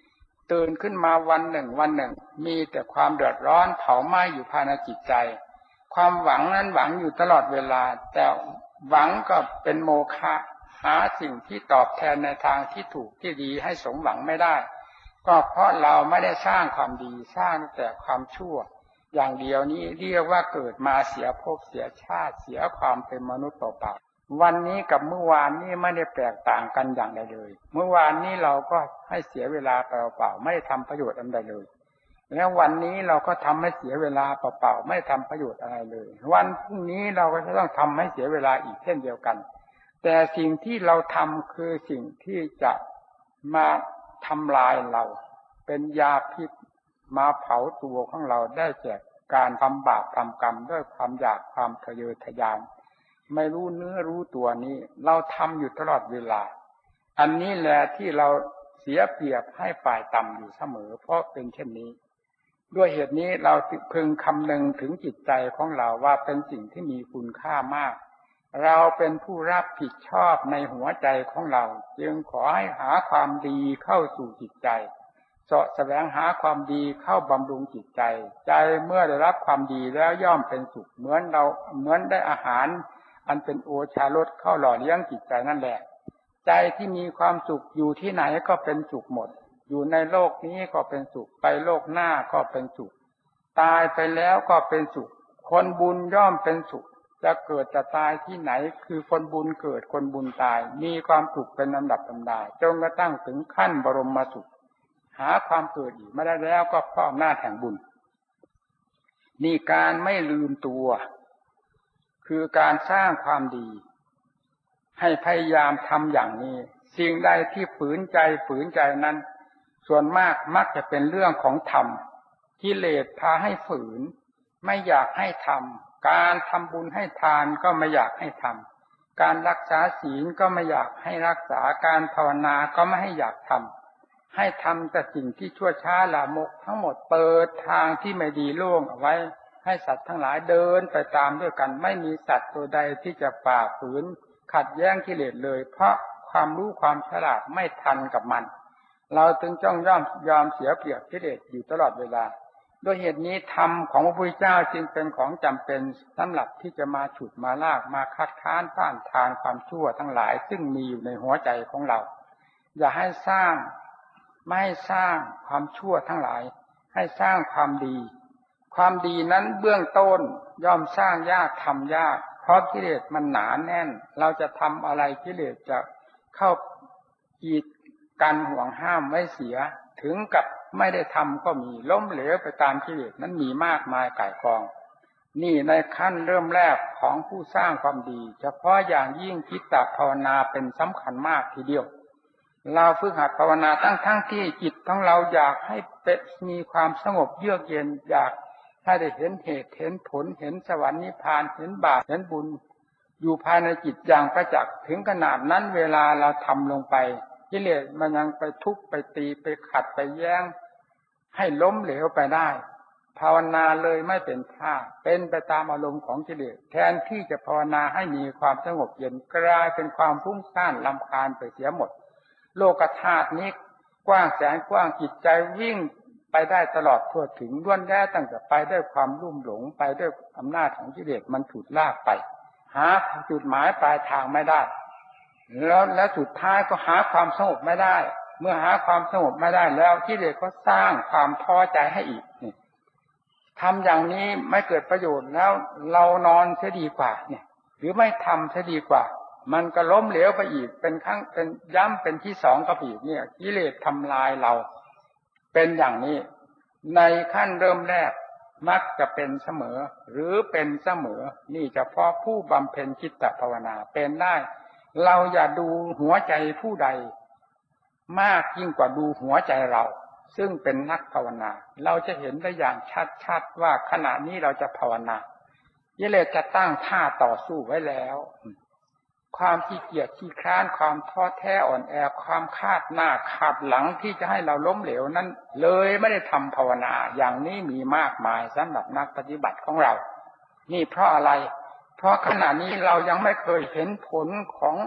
S1: ตื่นขึ้นมาวันหนึ่งวันหนึ่งมีแต่ความเดือดร้อนเผาไหม้อยู่ภายในจิตใจความหวังนั้นหวังอยู่ตลอดเวลาแต่หวังก็เป็นโมฆะหาสิ่งที่ตอบแทนในทางที่ถูกที่ดีให้สมหวังไม่ได้ก็เพราะเราไม่ได้สร้างความดีสร้างแต่ความชั่วอย่างเดียวนี้เรียกว่าเกิดมาเสียภพเสียชาติเสียความเป็นมนุษย์เปล่าๆวันนี้กับเมื่อวานนี้ไม่ได้แตกต่างกันอย่างใดเลยเมื่อวานนี้เราก็ให้เสียเวลาเปล่าๆไม่ได้ทำประโยชน์อันใดเลยแล้ววันนี้เราก็ทำให้เสียเวลาเปล่าๆไม่ทำประโยชน์อะไรเลยวันพรุ่งนี้เราก็จะต้องทำให้เสียเวลาอีกเช่นเดียวกันแต่สิ่งที่เราทำคือสิ่งที่จะมาทำลายเราเป็นยาพิษมาเผาตัวของเราได้แก่การทำบาปทำกรรมด้วยความอยากความทะเยอทะยานไม่รู้เนื้อรู้ตัวนี้เราทำอยู่ตลอดเวลาอันนี้แหละที่เราเสียเปรียบให้ฝ่ายต่ำอยู่เสมอเพราะเป็นเช่นนี้ด้วยเหตุนี้เราพึงคำนึงถึงจิตใจของเราว่าเป็นสิ่งที่มีคุณค่ามากเราเป็นผู้รับผิดชอบในหัวใจของเราจึงขอให้หาความดีเข้าสู่จิตใจเสาะแสวงหาความดีเข้าบำรุงจิตใจใจเมื่อได้รับความดีแล้วย่อมเป็นสุขเหมือนเราเหมือนได้อาหารอันเป็นโอชารสเข้าหล่อเลี้ยงจิตใจนั่นแหละใจที่มีความสุขอยู่ที่ไหนก็เป็นสุขหมดอยู่ในโลกนี้ก็เป็นสุขไปโลกหน้าก็เป็นสุขตายไปแล้วก็เป็นสุขคนบุญย่อมเป็นสุขจะเกิดจะตายที่ไหนคือคนบุญเกิดคนบุญตายมีความสุขเป็นลำดับลำดาจนกระทั่งถึงขั้นบรมสุขหาความเกิดอีกไม่ได้แล้วก็เพราะอำนาจแห่งบุญนี่การไม่ลืมตัวคือการสร้างความดีให้พยายามทำอย่างนี้สิ่งใดที่ฝืนใจฝืนใจนั้นส่วนมากมักจะเป็นเรื่องของธรรมกิเลสพาให้ฝืนไม่อยากให้ทำการทำบุญให้ทานก็ไม่อยากให้ทำการรักษาศีลก็ไม่อยากให้รักษาการภาวนาก็ไม่ให้อยากทำให้ทำแต่สิ่งที่ชั่วช้าลามกทั้งหมดเปิดทางที่ไม่ดีโล่งเอาไว้ให้สัตว์ทั้งหลายเดินไปตามด้วยกันไม่มีสัตว์ตัวใดที่จะฝ่าฝืนขัดแย้งกิเลสเลยเพราะความรู้ความฉลาดไม่ทันกับมันเราจึงจ้องย่อมยอมเสียเปรียบกิเลสอยู่ตลอดเวลาด้วยเหตุนี้ธรรมของพระพุทธเจ้าจึงเป็นของจำเป็นสำหรับที่จะมาฉุดมาลากมาคัดค้านต้านทานความชั่วทั้งหลายซึ่งมีอยู่ในหัวใจของเราอย่าให้สร้างไม่ให้สร้างความชั่วทั้งหลายให้สร้างความดีความดีนั้นเบื้องต้นย่อมสร้างยากทำยากเพราะกิเลสมันหนาแน่นเราจะทำอะไรกิเลสจะเข้ากีดกันห่วงห้ามไว้เสียถึงกับไม่ได้ทำก็มีล้มเหลวไปตามกิเลสนั้นมีมากมายก่ายกองนี่ในขั้นเริ่มแรกของผู้สร้างความดีเฉพาะอย่างยิ่งจิตภาวนาเป็นสำคัญมากทีเดียวเราฝึกหัดภาวนาทั้งทั้งที่จิตของเราอยากให้เป็นมีความสงบเยือกเย็นอยากให้ได้เห็นเหตุเห็นผลเห็นสวรรค์นิพพานเห็นบาปเห็นบุญอยู่ภายในจิตอย่างประจักษ์ถึงขนาดนั้นเวลาเราทำลงไปกิเลสมันยังไปทุบไปตีไปขัดไปแย้งให้ล้มเหลวไปได้ภาวนาเลยไม่เป็นท่าเป็นไปตามอารมณ์ของกิเลสแทนที่จะภาวนาให้มีความสงบเย็นกลายเป็นความฟุ้งซ่านรำคาญไปเสียหมดโลกธาตุนี้กว้างแสนกว้างจิตใจวิ่งไปได้ตลอดทั่วถึงล้วนแล้วตั้งแต่ไปด้วยความลุ่มหลงไปด้วยอำนาจของกิเลสมันฉุดลากไปหาจุดหมายปลายทางไม่ได้แล้วแล้วสุดท้ายก็หาความสงบไม่ได้เมื่อหาความสงบไม่ได้แล้วกิเลสก็สร้างความท้อใจให้อีกนี่ทำอย่างนี้ไม่เกิดประโยชน์แล้วเรานอนเสียดีกว่าเนี่ยหรือไม่ทำเสียดีกว่ามันก็ล้มเหลวไปอีกเป็นครั้งเป็นย้ำเป็นที่สองกับอีกเนี่ยกิเลสทำลายเราเป็นอย่างนี้ในขั้นเริ่มแรกมักจะเป็นเสมอหรือเป็นเสมอนี่เฉพาะผู้บำเพ็ญจิตภาวนาเป็นได้เราอย่าดูหัวใจผู้ใดมากยิ่งกว่าดูหัวใจเราซึ่งเป็นนักภาวนาเราจะเห็นได้อย่างชัดๆว่าขณะนี้เราจะภาวนากิเลสจะตั้งท่าต่อสู้ไว้แล้วความขี้เกียจขี้คร้านความท้อแท้อ่อนแอความคาดหน้าคาดหลังที่จะให้เราล้มเหลวนั้นเลยไม่ได้ทำภาวนาอย่างนี้มีมากมายสำหรับนักปฏิบัติของเรานี่เพราะอะไรเพราะขณะนี้เรายังไม่เคยเห็นผลของ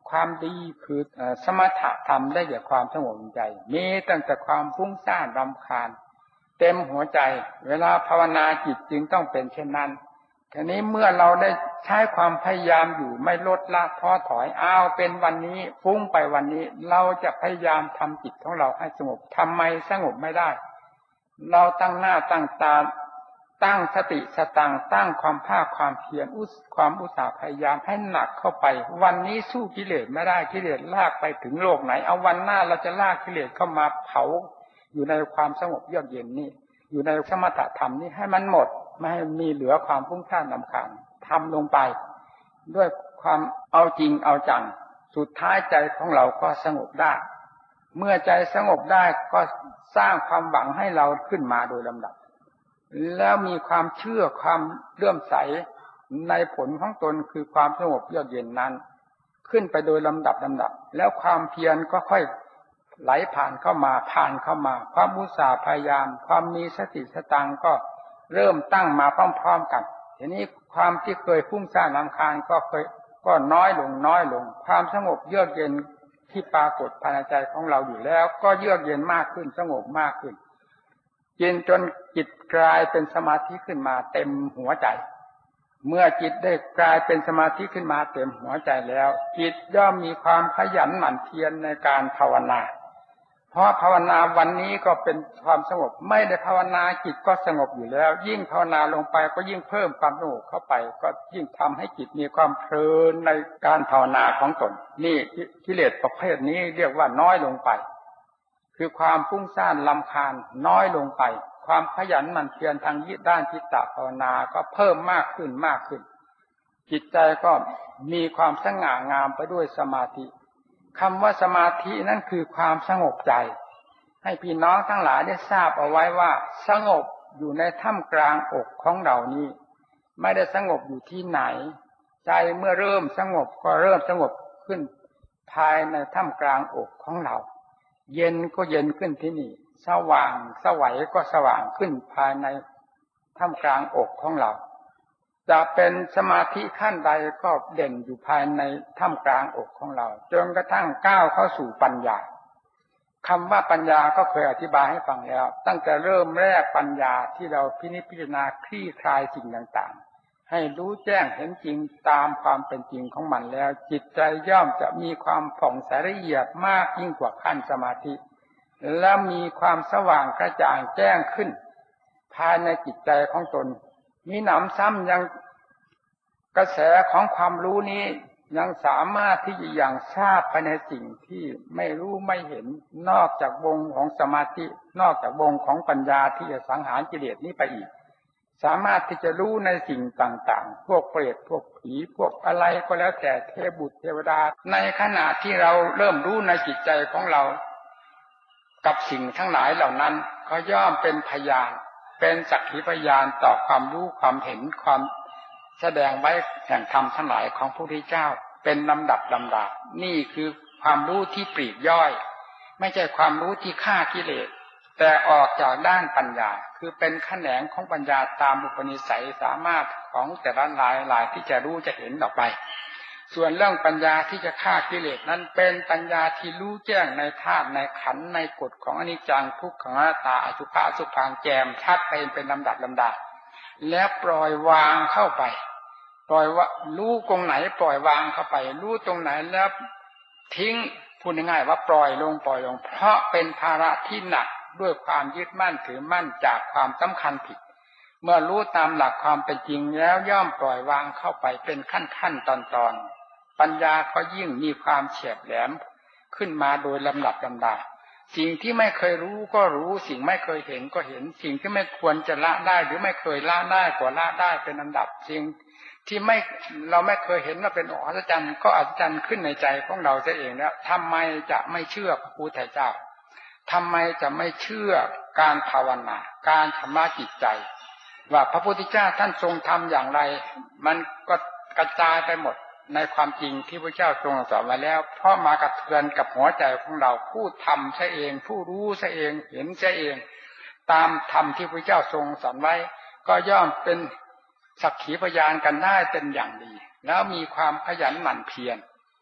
S1: ความดีคือสมถะธรรมได้แก่ความสงบใจมีตั้งแต่ความฟุ้งซ่านรำคาญเต็มหัวใจเวลาภาวนาจิตจึงต้องเป็นเช่นนั้นทีนี้เมื่อเราได้ใช้ความพยายามอยู่ไม่ลดละท้อถอยอ้าวเป็นวันนี้ฟุ้งไปวันนี้เราจะพยายามทำจิตของเราให้สงบทำไมสงบไม่ได้เราตั้งหน้าตั้งตาตั้งสติสตังตั้งความภาคความเพียรอุตความอุตสาห์พยายามให้หนักเข้าไปวันนี้สู้กิเลสไม่ได้กิเลสลากไปถึงโลกไหนเอาวันหน้าเราจะลากกิเลสเข้ามาเผาอยู่ในความสงบเยือกเย็นนี่อยู่ในสมถะธรรมนี่ให้มันหมดไม่ให้มีเหลือความฟุ้งซ่านรำคาญทำลงไปด้วยความเอาจริงเอาจังสุดท้ายใจของเราก็สงบได้เมื่อใจสงบได้ก็สร้างความหวังให้เราขึ้นมาโดยลำดับแล้วมีความเชื่อความเลื่อมใสในผลของตนคือความสงบเยือกเย็นนั้นขึ้นไปโดยลำดับลำดับแล้วความเพียรก็ค่อยไหลผ่านเข้ามาผ่านเข้ามาความอุตสาห์พยายามความมีสติสตังก็เริ่มตั้งมาพร้อมๆกันทีนี้ความที่เคยฟุ้งซ่านรำคาญก็เคยก็น้อยลงน้อยลงความสงบเยือกเย็นที่ปรากฏภายในใจของเราอยู่แล้วก็เยือกเย็นมากขึ้นสงบมากขึ้นจนจนจิตกลายเป็นสมาธิขึ้นมาเต็มหัวใจเมื่อจิตได้กลายเป็นสมาธิขึ้นมาเต็มหัวใจแล้วจิตย่อมมีความขยันหมั่นเพียรในการภาวนาเพราะภาวนาวันนี้ก็เป็นความสงบไม่ได้ภาวนาจิตก็สงบอยู่แล้วยิ่งภาวนาลงไปก็ยิ่งเพิ่มความสงบเข้าไปก็ยิ่งทำให้จิตมีความเพลินในการภาวนาของตนนี่กิเลสประเภทนี้เรียกว่าน้อยลงไปคือความฟุ้งซ่านรำคาญน้อยลงไปความขยันหมั่นเพียรทางด้านจิตตภาวนาก็เพิ่มมากขึ้นมากขึ้นจิตใจก็มีความสง่างามไปด้วยสมาธิคำว่าสมาธินั่นคือความสงบใจให้พี่น้องทั้งหลายได้ทราบเอาไว้ว่าสงบอยู่ในท่ามกลางอกของเรานี้ไม่ได้สงบอยู่ที่ไหนใจเมื่อเริ่มสงบก็เริ่มสงบขึ้นภายในท่ามกลางอกของเราเย็นก็เย็นขึ้นที่นี่สว่างสวัยก็สว่างขึ้นภายในท่ามกลางอกของเราจะเป็นสมาธิขั้นใดก็เด่นอยู่ภายในท่ามกลางอกของเราจนกระทั่งก้าวเข้าสู่ปัญญาคำว่าปัญญาก็เคยอธิบายให้ฟังแล้วตั้งแต่เริ่มแรกปัญญาที่เราพินิจพิจารณาคลี่คลายสิ่งต่างๆให้รู้แจ้งเห็นจริงตามความเป็นจริงของมันแล้วจิตใจย่อมจะมีความผ่องใสละเอียดมากยิ่งกว่าขั้นสมาธิและมีความสว่างกระจ่างแจ้งขึ้นภายในจิตใจของตนมีหนำซ้ำยังกระแสของความรู้นี้ยังสามารถที่จะยังทราบภายในสิ่งที่ไม่รู้ไม่เห็นนอกจากวงของสมาธินอกจากวงของปัญญาที่จะสังหารกิเลสนี้ไปอีกสามารถที่จะรู้ในสิ่งต่างๆพวกเปรตพวกผีพวกอะไรก็แล้วแต่เทพบุตรเทวดาในขณะที่เราเริ่มรู้ในจิตใจของเรากับสิ่งทั้งหลายเหล่านั้นก็ย่อมเป็นพยานเป็นสักขีพยานต่อความรู้ความเห็นความแสดงไว้แห่งธรรมทั้งหลายของพระพุทธเจ้าเป็นลำดับลำดานี่คือความรู้ที่ปลีกย่อยไม่ใช่ความรู้ที่ฆ่ากิเลสแต่ออกจากด้านปัญญาคือเป็นแขนงของปัญญาตามอุปนิสัยสามารถของแต่ละรายรายที่จะรู้จะเห็นออกไปส่วนเรื่องปัญญาที่จะฆ่ากิเลสนั้นเป็นปัญญาที่รู้แจ้งในธาตุในขันธ์ในกฎของอนิจจังทุกขังอนัตตาอสุภะอสุภังแจมชัดเป็นเป็นลำดับลำดาแล้วปล่อยวางเข้าไปปล่อยว่ารู้ตรงไหนปล่อยวางเข้าไปรู้ตรงไหนแล้วทิ้งพูดง่ายๆว่าปล่อยลงปล่อยลงเพราะเป็นภาระที่หนักด้วยความยึดมั่นถือมั่นจากความสำคัญผิดเมื่อรู้ตามหลักความเป็นจริงแล้วย่อมปล่อยวางเข้าไปเป็นขั้นๆตอนๆปัญญาก็ยิ่งมีความเฉียบแหลมขึ้นมาโดยลำดับลำดาสิ่งที่ไม่เคยรู้ก็รู้สิ่งไม่เคยเห็นก็เห็นสิ่งที่ไม่ควรจะละได้หรือไม่เคยละได้ก็ละได้เป็นลำดับสิ่งที่ไม่เราไม่เคยเห็นว่าเป็นอัศจรรย์ก็อัศจรรย์ขึ้นในใจของเราเสียเองแล้วทำไมจะไม่เชื่อพระพุทธเจ้าทำไมจะไม่เชื่อการภาวนาการชำระจิตใจว่าพระพุทธเจ้าท่านทรงทำอย่างไรมันก็กระจายไปหมดในความจริงที่พระเจ้าทรงสอนไว้แล้วเพราะมากระเทือนกับหัวใจของเราผู้ทำซะเองผู้รู้ซะเองเห็นซะเองตามธรรมที่พระเจ้าทรงสอนไว้ก็ย่อมเป็นสักขีพยานกันได้เป็นอย่างดีแล้วมีความขยันหมั่นเพียร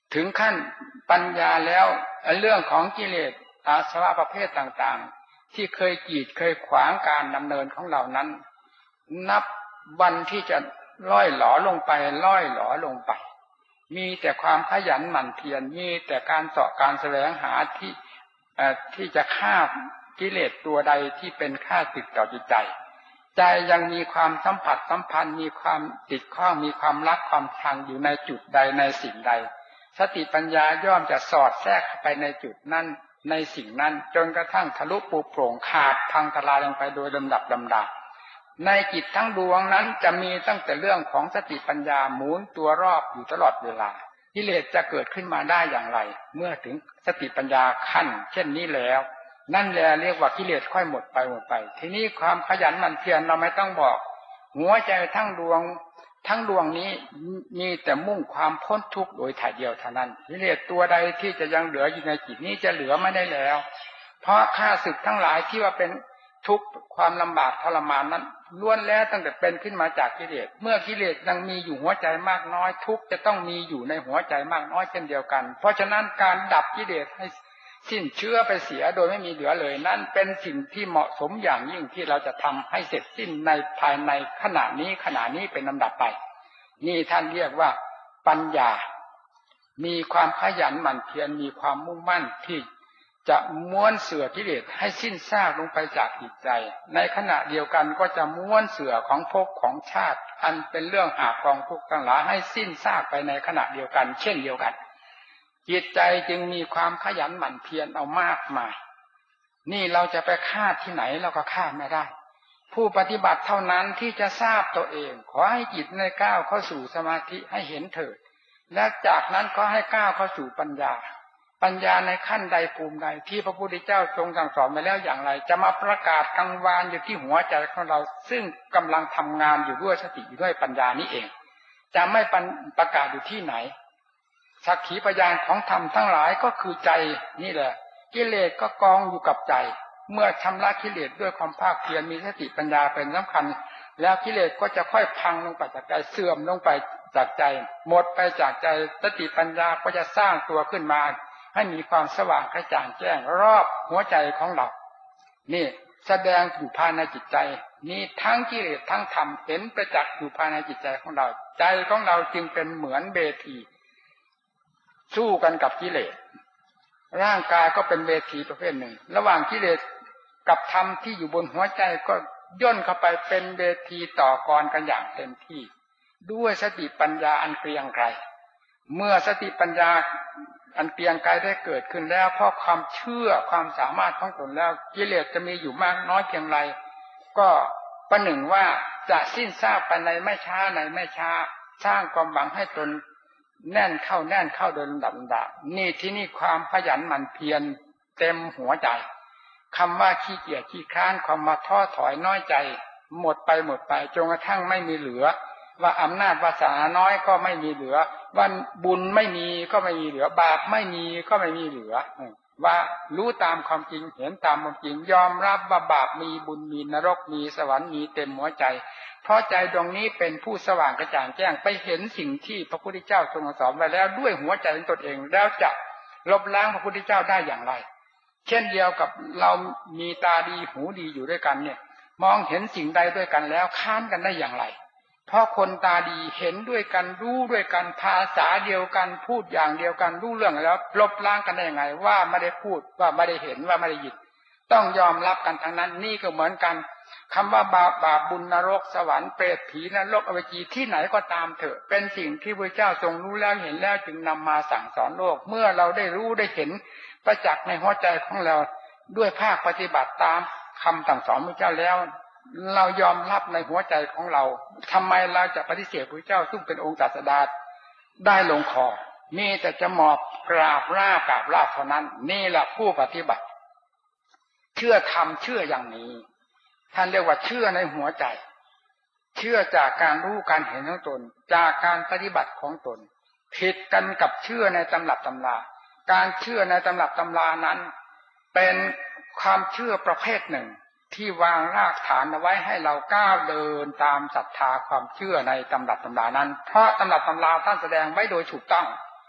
S1: ถึงขั้นปัญญาแล้วเรื่องของกิเลสอาสวะประเภทต่างๆที่เคยกีดเคยขวางการดำเนินของเรานั้นนับวันที่จะล่อยหลอลงไปล่อยหลอลงไปมีแต่ความขยันหมั่นเพียรมีแต่การเสาะการแสวงหาที่ที่จะฆ่ากิเลสตัวใดที่เป็นข้าศึกต่อจิตใจใจยังมีความสัมผัสสัมพันธ์มีความติดข้องมีความรักความชังอยู่ในจุดใดในสิ่งใดสติปัญญาย่อมจะสอดแทรกไปในจุดนั้นในสิ่งนั้นจนกระทั่งทะลุปูโปร่งขาดพังทลายลงไปโดยลำดับลำดาในจิตทั้งดวงนั้นจะมีตั้งแต่เรื่องของสติปัญญาหมุนตัวรอบอยู่ตลอดเวลากิเลสจะเกิดขึ้นมาได้อย่างไรเมื่อถึงสติปัญญาขั้นเช่นนี้แล้วนั่นแหละเรียกว่ากิเลสค่อยหมดไปหมดไปทีนี้ความขยันหมั่นเพียรเราไม่ต้องบอกหัวใจทั้งดวงทั้งดวงนี้มีแต่มุ่งความพ้นทุกข์โดยถ่ายเดียวเท่านั้นกิเลสตัวใดที่จะยังเหลืออยู่ในจิตนี้จะเหลือไม่ได้แล้วเพราะข้าศึกทั้งหลายที่ว่าเป็นทุกข์ความลำบากทรมานนั้นล้วนแล้วตั้งแต่เป็นขึ้นมาจากกิเลสเมื่อกิเลสยังมีอยู่หัวใจมากน้อยทุกข์จะต้องมีอยู่ในหัวใจมากน้อยเช่นเดียวกันเพราะฉะนั้นการดับกิเลสให้สิ้นเชื้อไปเสียโดยไม่มีเหลือเลยนั่นเป็นสิ่งที่เหมาะสมอย่างยิ่งที่เราจะทำให้เสร็จสิ้นในภายในขณะนี้ขณะนี้เป็นลำดับไปนี่ท่านเรียกว่าปัญญามีความขยันหมั่นเพียรมีความมุ่งมั่นที่จะม้วนเสื่อกิเลสให้สิ้นซากลงไปจากจิตใจในขณะเดียวกันก็จะม้วนเสื่อของภพของชาติอันเป็นเรื่องหาบกองทุกข์ทั้งหลายให้สิ้นซากไปในขณะเดียวกันเช่นเดียวกันจิตใจจึงมีความขยันหมั่นเพียรเอามากมายนี่เราจะไปคาดที่ไหนเราก็คาดไม่ได้ผู้ปฏิบัติเท่านั้นที่จะทราบตัวเองขอให้จิตในก้าวเข้าสู่สมาธิให้เห็นเถิดและจากนั้นก็ให้ก้าวเข้าสู่ปัญญาปัญญาในขั้นใดภูมิใดที่พระพุทธเจ้าทรงสั่งสอนไปแล้วอย่างไรจะมาประกาศกังวานอยู่ที่หัวใจของเราซึ่งกำลังทำงานอยู่ด้วยสติอยู่ด้วยปัญญานี้เองจะไม่ประกาศอยู่ที่ไหนสักขีพยานของธรรมทั้งหลายก็คือใจนี่แหละกิเลสก็กองอยู่กับใจเมื่อชำระกิเลสด้วยความภาคเพียรมีสติปัญญาเป็นสำคัญแล้วกิเลสก็จะค่อยพังลงไปจากใจเสื่อมลงไปจากใจหมดไปจากใจสติปัญญาก็จะสร้างตัวขึ้นมาให้มีความสว่างกระจ่างแจ้งรอบหัวใจของเรานี่แสดงอยู่ภายในจิตใจนี่ทั้งกิเลสทั้งธรรมเห็นประจักษ์อยู่ภายในจิตใจของเราใจของเราจึงเป็นเหมือนเวทีสู้กันกับกิเลสร่างกายก็เป็นเวทีประเภทหนึ่งระหว่างกิเลสกับธรรมที่อยู่บนหัวใจก็ย่นเข้าไปเป็นเวทีต่อกรกันอย่างเต็มที่ด้วยสติปัญญาอันเกรียงไกรเมื่อสติปัญญาอันเกรียงไกรได้เกิดขึ้นแล้วเพราะความเชื่อความสามารถของตนแล้วกิเลสจะมีอยู่มากน้อยเพียงไรก็ประหนึ่งว่าจะสิ้นซากไปในไม่ช้าในไม่ช้าสร้างความหวังให้ตนแน่นเข้าแน่นเข้าโดยลำดับลำดับนี่ที่นี่ความขยันหมั่นเพียรเต็มหัวใจคำว่าขี้เกียจขี้คร้านความมาท้อถอยน้อยใจหมดไปหมดไปจนกระทั่งไม่มีเหลือว่าอำนาจวาสนาน้อยก็ไม่มีเหลือว่าบุญไม่มีก็ไม่มีเหลือบาปไม่มีก็ไม่มีเหลือว่ารู้ตามความจริงเห็นตามความจริงยอมรับว่าบาปมีบุญมีนรกมีสวรรค์มีเต็มหัวใจเพราะใจดวงนี้เป็นผู้สว่างกระจ่างแจ้งไปเห็นสิ่งที่พระพุทธเจ้าทรงสอนไว้แล้วด้วยหัวใจของตนเองแล้วจะลบล้างพระพุทธเจ้าได้อย่างไรเช่นเดียวกับเรามีตาดีหูดีอยู่ด้วยกันเนี่ยมองเห็นสิ่งใดด้วยกันแล้วค้านกันได้อย่างไรเพราะคนตาดีเห็นด้วยกันรู้ด้วยกันภาษาเดียวกันพูดอย่างเดียวกันรู้เรื่องแล้วลบล้างกันได้ยังไงว่าไม่ได้พูดว่าไม่ได้เห็นว่าไม่ได้ยินต้องยอมรับกันทั้งนั้นนี่ก็เหมือนกันคำว่าบาปบาปบุญนรกสวรรค์เปรตผีนรกอเวจีที่ไหนก็ตามเถอะเป็นสิ่งที่พระเจ้าทรงรู้แล้วเห็นแล้วจึงนำมาสั่งสอนโลกเมื่อเราได้รู้ได้เห็นประจักษ์ในหัวใจของเราด้วยภาคปฏิบัติตามคำสั่งสอนพระเจ้าแล้วเรายอมรับในหัวใจของเราทำไมเราจะปฏิเสธพระเจ้าซึ่งเป็นองค์ศาสดาได้ลงคอมีแต่จะหมอบกราบลากราบลาเท่านั้นนี่แหละผู้ปฏิบัติเชื่อธรรมเชื่ออย่างนี้ท่านเรียกว่าเชื่อในหัวใจเชื่อจากการรู้การเห็นของตนจากการปฏิบัติของตนผิดกันกับเชื่อในตำรับตำราการเชื่อในตำรับตำรานั้นเป็นความเชื่อประเภทหนึ่งที่วางรากฐานเอาไว้ให้เราก้าวเดินตามศรัทธาความเชื่อในตำรับตำรานั้นเพราะตำรับตำราท่านแสดงไว้โดยถูกต้อง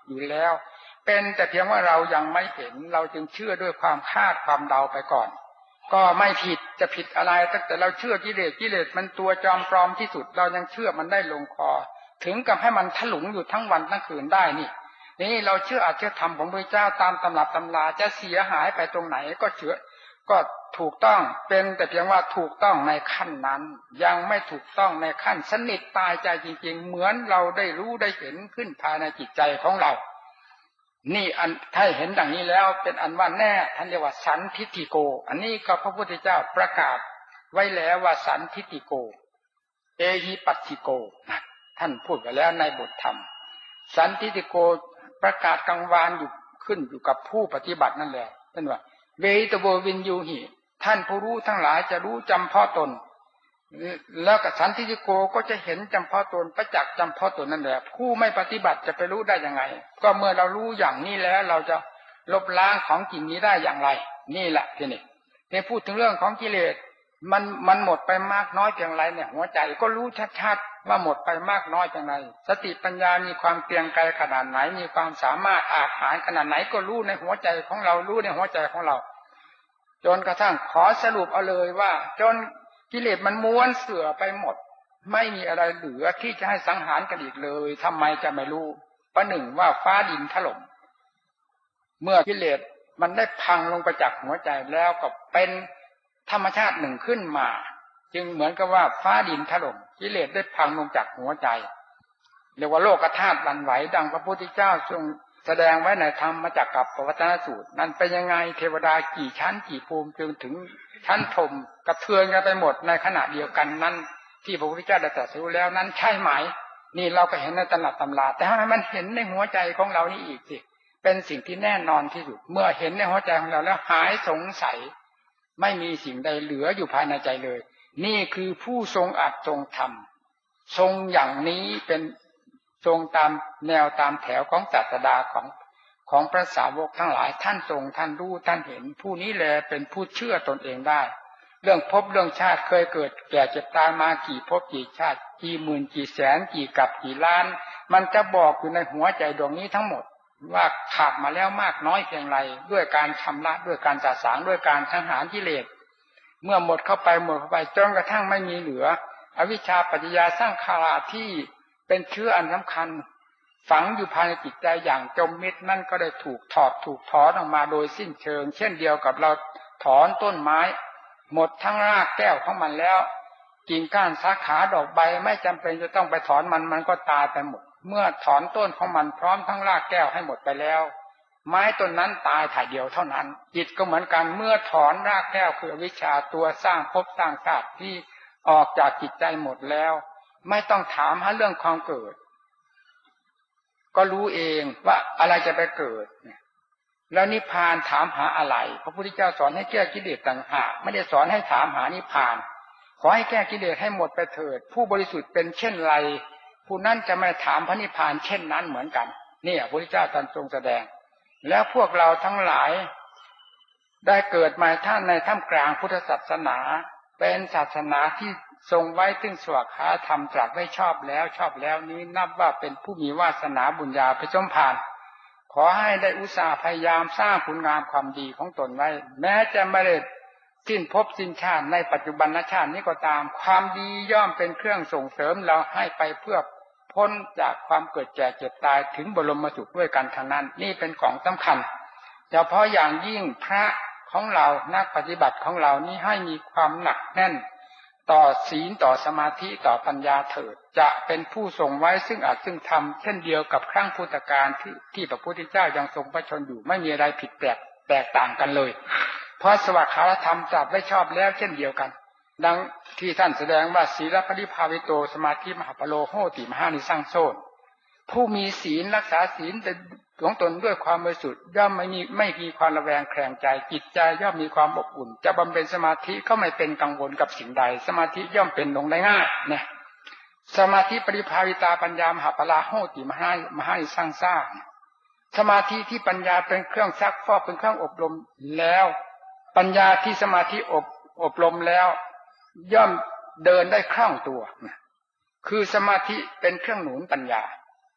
S1: อยู่แล้วเป็นแต่เพียงว่าเรายังไม่เห็นเราจึงเชื่อด้วยความคาดความเดาไปก่อนก็ไม่ผิดจะผิดอะไรตั้งแต่เราเชื่อกิเลสกิเลสมันตัวจอมปลอมที่สุดเรายังเชื่อมันได้ลงคอถึงกับให้มันถลุงอยู่ทั้งวันทั้งคืนได้นี่นี่เราเชื่ออาจเชื่อธรรมของพระเจ้าตามตำรับตำราจะเสียหายไปตรงไหนก็เชื่อก็ถูกต้องเป็นแต่เพียงว่าถูกต้องในขั้นนั้นยังไม่ถูกต้องในขั้นสนิทตายใจจริงๆเหมือนเราได้รู้ได้เห็นขึ้นภายในจิตใจของเรานี่อันถ้าเห็นดังนี้แล้วเป็นอันว่าแน่ท่านเรียกว่าสันทิฏฐิโกอันนี้ก็พระพุทธเจ้าประกาศไว้แล้วว่าสันทิฏฐิโกเอหิปัสสิโกท่านพูดไว้แล้วในบทธรรมสันทิฏฐิโกประกาศกังวานอยู่ขึ้นอยู่กับผู้ปฏิบัตินั่นแหละท่านว่าเวตโววินยูหิท่านผู้รู้ทั้งหลายจะรู้จำเพาะตนแล้วกับสันทิฏฐิโกก็จะเห็นจำเพาะตนประจักษ์จำเพาะตนนั่นแหละผู้ไม่ปฏิบัติจะไปรู้ได้ยังไงก็เมื่อเรารู้อย่างนี้แล้วเราจะลบล้างของกินนี้ได้อย่างไรนี่แหละทีนี้เนี่ยพูดถึงเรื่องของกิเลสมันมันหมดไปมากน้อยเพียงไรเนี่ยหัวใจก็รู้ชัดๆว่าหมดไปมากน้อยเพียงไรสติปัญญามีความเกรียงไกรขนาดไหนมีความสามารถอาจหารขนาดไหนก็รู้ในหัวใจของเรารู้ในหัวใจของเราจนกระทั่งขอสรุปเอาเลยว่าจนกิเลสมันม้วนเสื่อไปหมดไม่มีอะไรเหลือที่จะให้สังหารกันอีกเลยทำไมจะไม่รู้ประหนึ่งว่าฟ้าดินถล่มเมื่อกิเลสมันได้พังลงไปจากหัวใจแล้วก็เป็นธรรมชาติหนึ่งขึ้นมาจึงเหมือนกับว่าฟ้าดินถล่มกิเลสได้พังลงจากหัวใจเรียกว่าโลกธาตุหวั่นไหวดังพระพุทธเจ้าทรงแสดงไว้ในธรรมจักรกับปวัตตนสูตรนั้นเป็นยังไงเทวดากี่ชั้นกี่ภูมิจนถึงชั้นพรหมกระเทือนกันไปหมดในขณะเดียวกันนั้นที่พระพุทธเจ้าได้ตรัสรู้แล้วนั้นใช่ไหมนี่เราก็เห็นในตำรับตำราแต่ให้มันเห็นในหัวใจของเรานี่อีกสิเป็นสิ่งที่แน่นอนที่สุดเมื่อเห็นในหัวใจของเราแล้วหายสงสัยไม่มีสิ่งใดเหลืออยู่ภายในใจเลยนี่คือผู้ทรงอัตทรงธรรมทรงอย่างนี้เป็นทรงตามแนวตามแถวของศาสดาของของพระสาวกทั้งหลายท่านทรงท่านรู้ท่านเห็นผู้นี้แลเป็นผู้เชื่อตนเองได้เรื่องภพเรื่องชาติเคยเกิดแก่เจ็บตายมากี่ภพกี่ชาติกี่หมื่นกี่แสนกี่กับกี่ล้านมันจะบอกอยู่ในหัวใจดวงนี้ทั้งหมดว่าขาดมาแล้วมากน้อยเพียงไรด้วยการชำระด้วยการสะสางด้วยการสังหารกิเลสเมื่อหมดเข้าไปหมดเข้าไปจนกระทั่งไม่มีเหลืออวิชชาปัจจยาสร้างขาราที่เป็นเชื้ออันสำคัญฝังอยู่ภายในจิตใจอย่างจมมิดนั่นก็ได้ถูกถอดถูกถอนออกมาโดยสิ้นเชิงเช่นเดียวกับเราถอนต้นไม้หมดทั้งรากแก้วของมันแล้วกิ่งก้านสาขาดอกใบไม่จำเป็นจะต้องไปถอนมันมันก็ตายไปหมดเมื่อถอนต้นของมันพร้อมทั้งรากแก้วให้หมดไปแล้วไม้ต้นนั้นตายถ่ายเดียวเท่านั้นจิตก็เหมือนกันเมื่อถอนรากแก้วคืออวิชชาตัวสร้างภพสร้างชาติที่ออกจากจิตใจหมดแล้วไม่ต้องถามหาเรื่องความเกิดก็รู้เองว่าอะไรจะไปเกิดแล้วนิพพานถามหาอะไรพระพุทธเจ้าสอนให้แก้กิเลสต่างหากไม่ได้สอนให้ถามหานิพพานขอให้แก้กิเลสให้หมดไปเถิดผู้บริสุทธิ์เป็นเช่นไรผู้นั้นจะไม่ถามพระนิพพานเช่นนั้นเหมือนกันนี่พระพุทธเจ้าตรัสทรงแสดงแล้วพวกเราทั้งหลายได้เกิดมาท่านในท่ามกลางพุทธศาสนาเป็นศาสนาที่ทรงไว้ซึ่งสวากขาธรรมตรัสไว้ชอบแล้วชอบแล้วนี้นับว่าเป็นผู้มีวาสนาบุญญาไปสมภารขอให้ได้อุตส่าห์พยายามสร้างคุณงามความดีของตนไว้แม้จะไม่ได้สิ้นภพสิ้นชาติในปัจจุบันชาตินี้ก็ตามความดีย่อมเป็นเครื่องส่งเสริมเราให้ไปเพื่อพ้นจากความเกิดแก่เจ็บตายถึงบรมสุขด้วยกันทั้งนั้นนี่เป็นของสำคัญเฉพาะอย่างยิ่งพระของเรานักปฏิบัติของเรานี่ให้มีความหนักแน่นต่อศีลต่อสมาธิต่อปัญญาเถิดจะเป็นผู้ทรงไว้ซึ่งอาจซึ่งธรรมเช่นเดียวกับครั้งพุทธกาลที่ที่พระพุทธเจ้ายังทรงพระชนอยู่ไม่มีอะไรผิดแปลกแตกต่างกันเลยเพราะสวากขาธรรมตรัสไว้ชอบแล้วเช่นเดียวกันดังที่ท่านแสดงว่าศีลปริภาวิโตสมาธิมหาปโลโหติมหานิสังโสผู้มีศีลรักษาศีลแต่ของตนด้วยความบริสุทธิ์ย่อมไม่มีไม่มีความระแวงแคลงใจจิตใจย่อมมีความอบอุ่นจะบำเพ็ญสมาธิก็ไม่เป็นกังวลกับสิ่งใดสมาธิย่อมเป็นลงได้ง่ายเนี่ยสมาธิปริภาวิตาปัญญามหาปลาโหติมหามหานิสังสาสมาธิที่ปัญญาเป็นเครื่องซักฟอกเป็นเครื่องอบรมแล้วปัญญาที่สมาธิอบอบรมแล้วย่อมเดินได้คล่องตัวคือสมาธิเป็นเครื่องหนุนปัญญา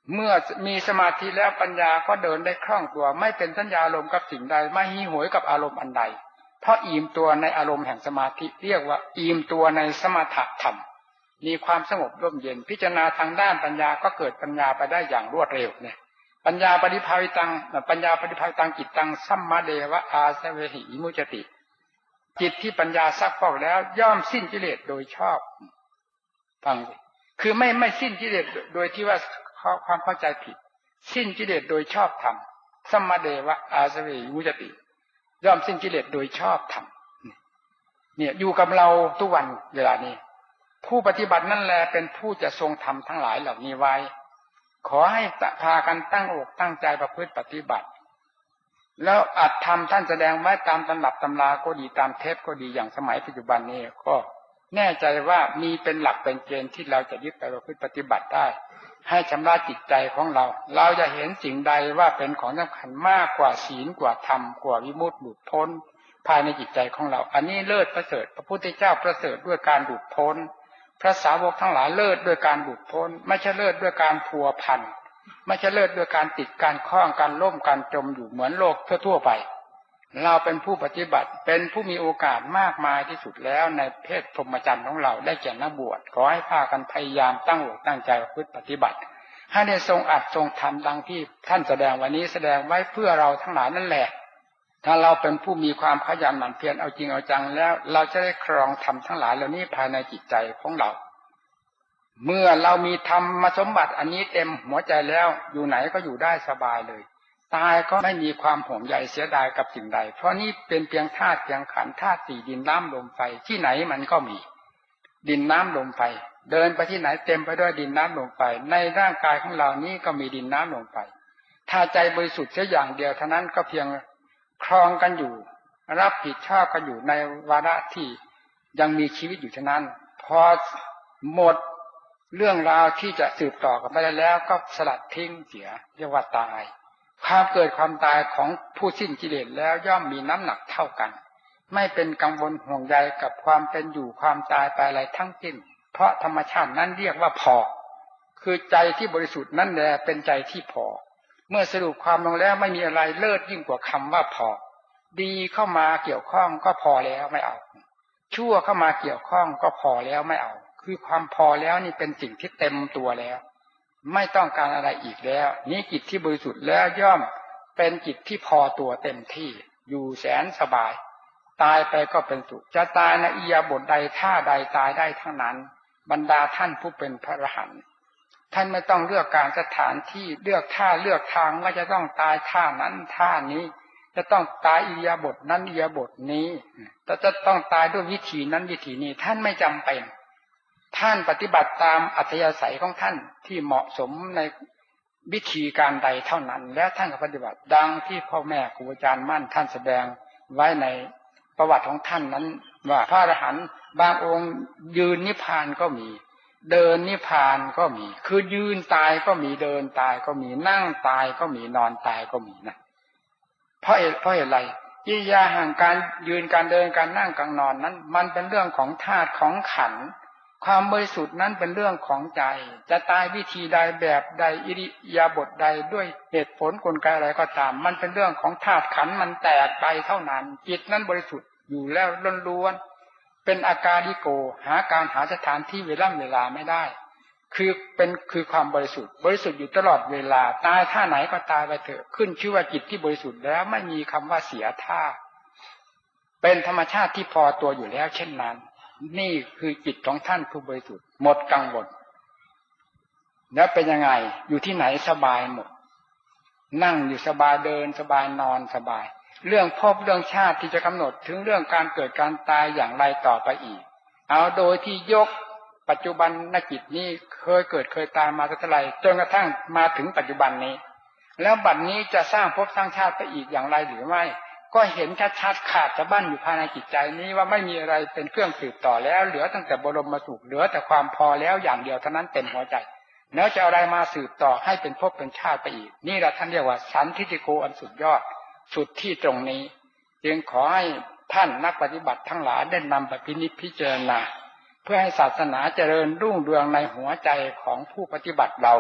S1: เมื่อมีสมาธิแล้วปัญญาก็เดินได้คล่องตัวไม่เป็นสัญญาอารมณ์กับสิ่งใดไม่หิวโหยกับอารมณ์อันใดเพราะอิ่มตัวในอารมณ์แห่งสมาธิเรียกว่าอิ่มตัวในสมถะธรรมมีความสงบร่มเย็นพิจารณาทางด้านปัญญาก็เกิดปัญญาไปได้อย่างรวดเร็วเนี่ยปัญญาปริภาวิตังปัญญาปริภาวิตังจิตตังสัมมาเดวะอาสเวหิมุจติจิตที่ปัญญาซักฟอกแล้วย่อมสิ้นกิเลสโดยชอบฟังคือไม่ไม่สิ้นกิเลสโดยที่ว่าความเข้าใจผิดสิ้นกิเลสโดยชอบธรรมสัมมาเดวะอาสเวหิมุจติย่อมสิ้นกิเลสโดยชอบธรรมเนี่ยอยู่กับเราทุกวันเวลานี้ผู้ปฏิบัตินั่นแหละเป็นผู้จะทรงธรรมทั้งหลายเหล่านี้ไว้ขอให้พากันตั้งอกตั้งใจประพฤติปฏิบัติแล้วอัตธรรมท่านแสดงไว้ตามตำรับตำราก็ดีตามเทปก็ดีอย่างสมัยปัจจุบันนี้ก็แน่ใจว่ามีเป็นหลักเป็นเกณฑ์ที่เราจะยึดไปประพฤติปฏิบัติได้ให้ชำระจิตใจของเราเราจะเห็นสิ่งใดว่าเป็นของสำคัญมากกว่าศีลกว่าธรรมกว่าวิมุตติหลุดพ้นภายในจิตใจของเราอันนี้เลิศประเสริฐพระพุทธเจ้าประเสริฐด้วยการหลุดพ้นพระสาวกทั้งหลายเลิศด้วยการหลุดพ้นไม่ใช่เลิศด้วยการพัวพันไม่ใช่เลิศด้วยการติดการคล้องการล่มการจมอยู่เหมือนโลกทั่วๆไปเราเป็นผู้ปฏิบัติเป็นผู้มีโอกาสมากมายที่สุดแล้วในเพศพรหมจรรย์ของเราได้แก่นักบวชขอให้พากันพยายามตั้งอกตั้งใจประพฤติปฏิบัติให้ได้ทรงอัดทรงทำดังที่ท่านแสดงวันนี้แสดงไว้เพื่อเราทั้งหลายนั่นแหละถ้าเราเป็นผู้มีความขยันหมั่นเพียรเอาจริงเอาจังแล้วเราจะได้ครองธรรมทั้งหลายเหล่านี้ภายในจิตใจของเราเมื่อเรามีธรรมสมบัติอันนี้เต็มหัวใจแล้วอยู่ไหนก็อยู่ได้สบายเลยตายก็ไม่มีความห่วงใยเสียดายกับสิ่งใดเพราะนี่เป็นเพียงธาตุเพียงขันธ์ธาตุสี่ดินน้ำลมไฟที่ไหนมันก็มีดินน้ำลมไฟเดินไปที่ไหนเต็มไปด้วยดินน้ำลมไฟในร่างกายของเรานี้ก็มีดินน้ำลมไฟถ้าใจบริสุทธิ์แค่อย่างเดียวเท่านั้นก็เพียงครองกันอยู่รับผิดชอบกันอยู่ในวาระที่ยังมีชีวิตอยู่เท่านั้นพอหมดเรื่องราวที่จะสืบต่อกันไปแล้วก็สลัดทิ้งเสียเรียกว่าตายความเกิดความตายของผู้สิ้นกิเลสแล้วย่อมมีน้ำหนักเท่ากันไม่เป็นกังวลห่วงใยกับความเป็นอยู่ความตายไปอะไรทั้งสิ้นเพราะธรรมชาตินั้นเรียกว่าพอคือใจที่บริสุทธิ์นั่นแหละเป็นใจที่พอเมื่อสรุปความลงแล้วไม่มีอะไรเลิศยิ่งกว่าคำว่าพอดีเข้ามาเกี่ยวข้องก็พอแล้วไม่เอาชั่วเข้ามาเกี่ยวข้องก็พอแล้วไม่เอาคือความพอแล้วนี่เป็นสิ่งที่เต็มตัวแล้วไม่ต้องการอะไรอีกแล้วนี่จิตที่บริสุทธิ์แล้วย่อมเป็นจิตที่พอตัวเต็มที่อยู่แสนสบายตายไปก็เป็นสุขจะตายในอิริยาบถใดท่าใดตายได้ทั้งนั้นบรรดาท่านผู้เป็นพระอรหันต์ท่านไม่ต้องเลือกการสถานที่เลือกท่าเลือกทางว่าจะต้องตายท่านั้นท่านี้จะต้องตายอิริยาบถนั้นอิริยาบถนี้แต่จะต้องตายด้วยวิธีนั้นวิธีนี้ท่านไม่จำเป็นท่านปฏิบัติตามอัธยาศัยของท่านที่เหมาะสมในวิธีการใดเท่านั้นและท่านก็ปฏิบัติดังที่พ่อแม่ครูอาจารย์มั่นท่านแสดงไว้ในประวัติของท่านนั้นว่าพระอรหันต์บางองค์ยืนนิพพานก็มีเดินนิพพานก็มีคือยืนตายก็มีเดินตายก็มีนั่งตายก็มีนอนตายก็มีนะเพราะเพราะอะไรกิริยาห่างการยืนการเดินการนั่งการนอนนั้นมันเป็นเรื่องของธาตุของขันธ์ความบริสุทธิ์นั้นเป็นเรื่องของใจจะตายวิธีใดแบบใดอิริยาบถใดด้วยเหตุผลกลไกอะไรก็ตามมันเป็นเรื่องของธาตุขันธ์มันแตกไปเท่านั้นจิตนั้นบริสุทธิ์อยู่แล้วล้วนๆเป็นอาการลิโกหาการหาสถานที่เวลาเวลาไม่ได้คือเป็นคือความบริสุทธิ์บริสุทธิ์อยู่ตลอดเวลาตายท่าไหนก็ตายไปเถอะขึ้นชื่อว่าจิตที่บริสุทธิ์แล้วไม่มีคำว่าเสียท่าเป็นธรรมชาติที่พอตัวอยู่แล้วเช่นนั้นนี่คือจิตของท่านผู้บริสุทธิ์หมดกังวลแล้วเป็นยังไงอยู่ที่ไหนสบายหมดนั่งอยู่สบายเดินสบายนอนสบายเรื่องภพเรื่องชาติที่จะกำหนดถึงเรื่องการเกิดการตายอย่างไรต่อไปอีกเอาโดยที่ยกปัจจุบันนจิตนี้เคยเกิดเคยตายมาตั้งแต่ไรจนกระทั่งมาถึงปัจจุบันนี้แล้วบัดนี้จะสร้างภพสร้างชาติไปอีกอย่างไรหรือไม่ก็เห็นชัดๆขาดจะบั้นอยู่ภายในจิตใจนี้ว่าไม่มีอะไรเป็นเครื่องสืบต่อแล้วเหลือตั้งแต่บรมสุขเหลือแต่ความพอแล้วอย่างเดียวเท่านั้นเต็มหัวใจแล้วจะอะไรมาสืบต่อให้เป็นภพเป็นชาติไปอีกนี่แหละท่านเรียกว่าสันทิฏฐิโกอันสุดยอดสุดที่ตรงนี้จึงขอให้ท่านนักปฏิบัติทั้งหลายได้นำไปพินิจพิจารณาเพื่อให้ศาสนาเจริญรุ่งเรืองในหัวใจของผู้ปฏิบัติเรา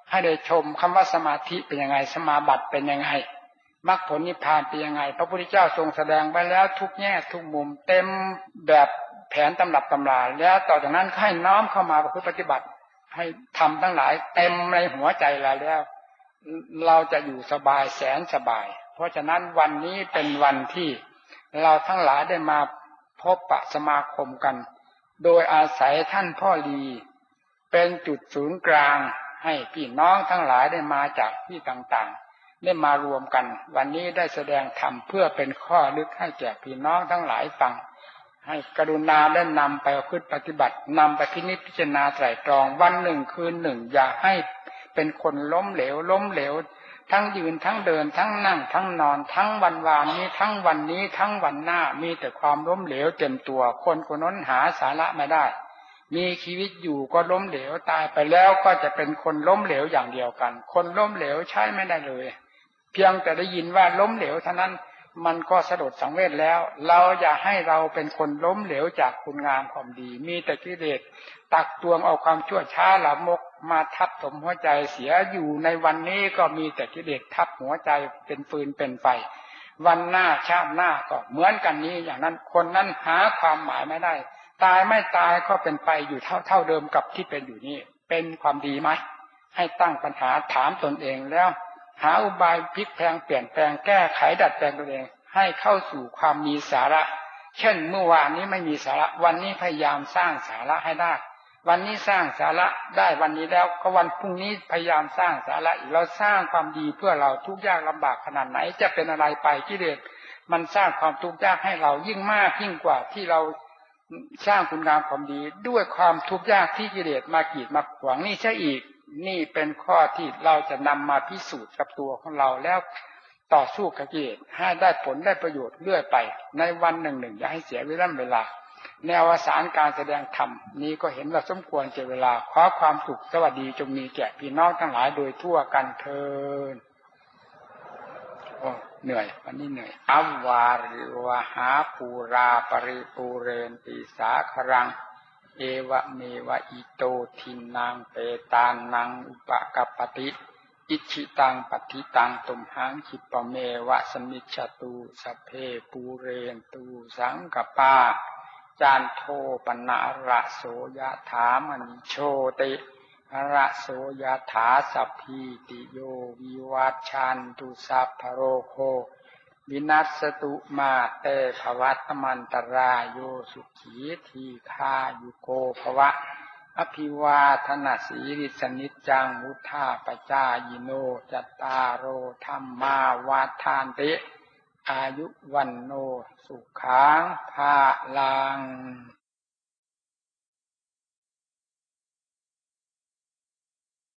S1: ให้ได้ชมคำว่าสมาธิเป็นยังไงสมาบัติเป็นยังไงมรรคผลนิพพานเป็นยังไงพระพุทธเจ้าทรงแสดงไว้แล้วทุกแง่ทุกมุมเต็มแบบแผนตำรับตำราแล้วต่อจากนั้นให้น้อมเข้ามาประพฤติปฏิบัติให้ทำทั้งหลายเต็มในหัวใจเราแล้วเราจะอยู่สบายแสนสบายเพราะฉะนั้นวันนี้เป็นวันที่เราทั้งหลายได้มาพบปะสมาคมกันโดยอาศัยท่านพ่อลีเป็นจุดศูนย์กลางให้พี่น้องทั้งหลายได้มาจากที่ต่างๆได้มารวมกันวันนี้ได้แสดงธรรมเพื่อเป็นข้อลึกให้แก่พี่น้องทั้งหลายฟังให้กรุณาได้นำไปประพฤติปฏิบัตินำไปพินิจพิจารณาไตร่ตรองวันหนึ่งคืนหนึ่งอย่าให้เป็นคนล้มเหลวล้มเหลวทั้งยืนทั้งเดินทั้งนั่งทั้งนอนทั้งวันวานนี้ทั้งวันนี้ทั้งวันหน้ามีแต่ความล้มเหลวเต็มตัวคนคนนั้นหาสาระไม่ได้มีชีวิตอยู่ก็ล้มเหลวตายไปแล้วก็จะเป็นคนล้มเหลวอย่างเดียวกันคนล้มเหลวใช้ไม่ได้เลยเพียงแต่ได้ยินว่าล้มเหลวเท่านั้นมันก็สะดุดสังเวชแล้วเราอย่าให้เราเป็นคนล้มเหลวจากคุณงามความดีมีแต่กิเลสตักตวงเอาความชั่วช้าละมกมาทับถมหัวใจเสียอยู่ในวันนี้ก็มีแต่กิเลสทับหัวใจเป็นฟืนเป็นไฟวันหน้าชาติหน้าก็เหมือนกันนี้อย่างนั้นคนนั้นหาความหมายไม่ได้ตายไม่ตายก็เป็นไปอยู่เท่าเท่าเดิมกับที่เป็นอยู่นี้เป็นความดีไหมให้ตั้งปัญหาถามตนเองแล้วหาอุบายพลิกแพลงเปลี่ยนแปลงแก้ไขดัดแปลงตัวเองให้เข้าสู่ความมีสาระเช่นเมื่อวานนี้ไม่มีสาระวันนี้พยายามสร้างสาระให้ได้วันนี้สร้างสาระได้วันนี้แล้วก็วันพรุ่งนี้พยายามสร้างสาระอีกเราสร้างความดีเพื่อเราทุกข์ยากลำบากขนาดไหนจะเป็นอะไรไปกิเลสมันสร้างความทุกข์ยากให้เรายิ่งมากยิ่งกว่าที่เราสร้างคุณงามความดีด้วยความทุกข์ยากที่กิเลสมากีดมาขวางนี่ใช่อีกนี่เป็นข้อที่เราจะนำมาพิสูจน์กับตัวของเราแล้วต่อสู้กับกิเลสให้ได้ผลได้ประโยชน์เรื่อยไปในวันหนึ่งหนึ่งอย่าให้เสียเวลาเวลาในอวสานการแสดงธรรมนี้ก็เห็นว่าสมควรเจ็เวลาขอความสุขสวัสดีจงมีแก่พี่น้องทั้งหลายโดยทั่วกันเทินโอ้เหนื่อยวันนี้เหนื่อยอวาริวหาปูราปริปูเรนติสาครังเอวะเมวะอิโตทินังเปตานังอุปกัปปติอิชิตังปัฏฐิตังตุมหังคิปะเมวะสมิจฉตุสัพเพปูเรนตุสังกปาจานโทปนะระโสยถามณิโชติระโสยถาสัพพิติโยวิวัชชันตุสัพพโรโควินัสสตุมาเตภวัตมันตรายโยสุขีทีฆายุโกภวะอภิวาทนาสีริสนิจจังวุธาปจายโนจัตตารโอธัมมาวาทานติอายุวันโนสุขังภาลัง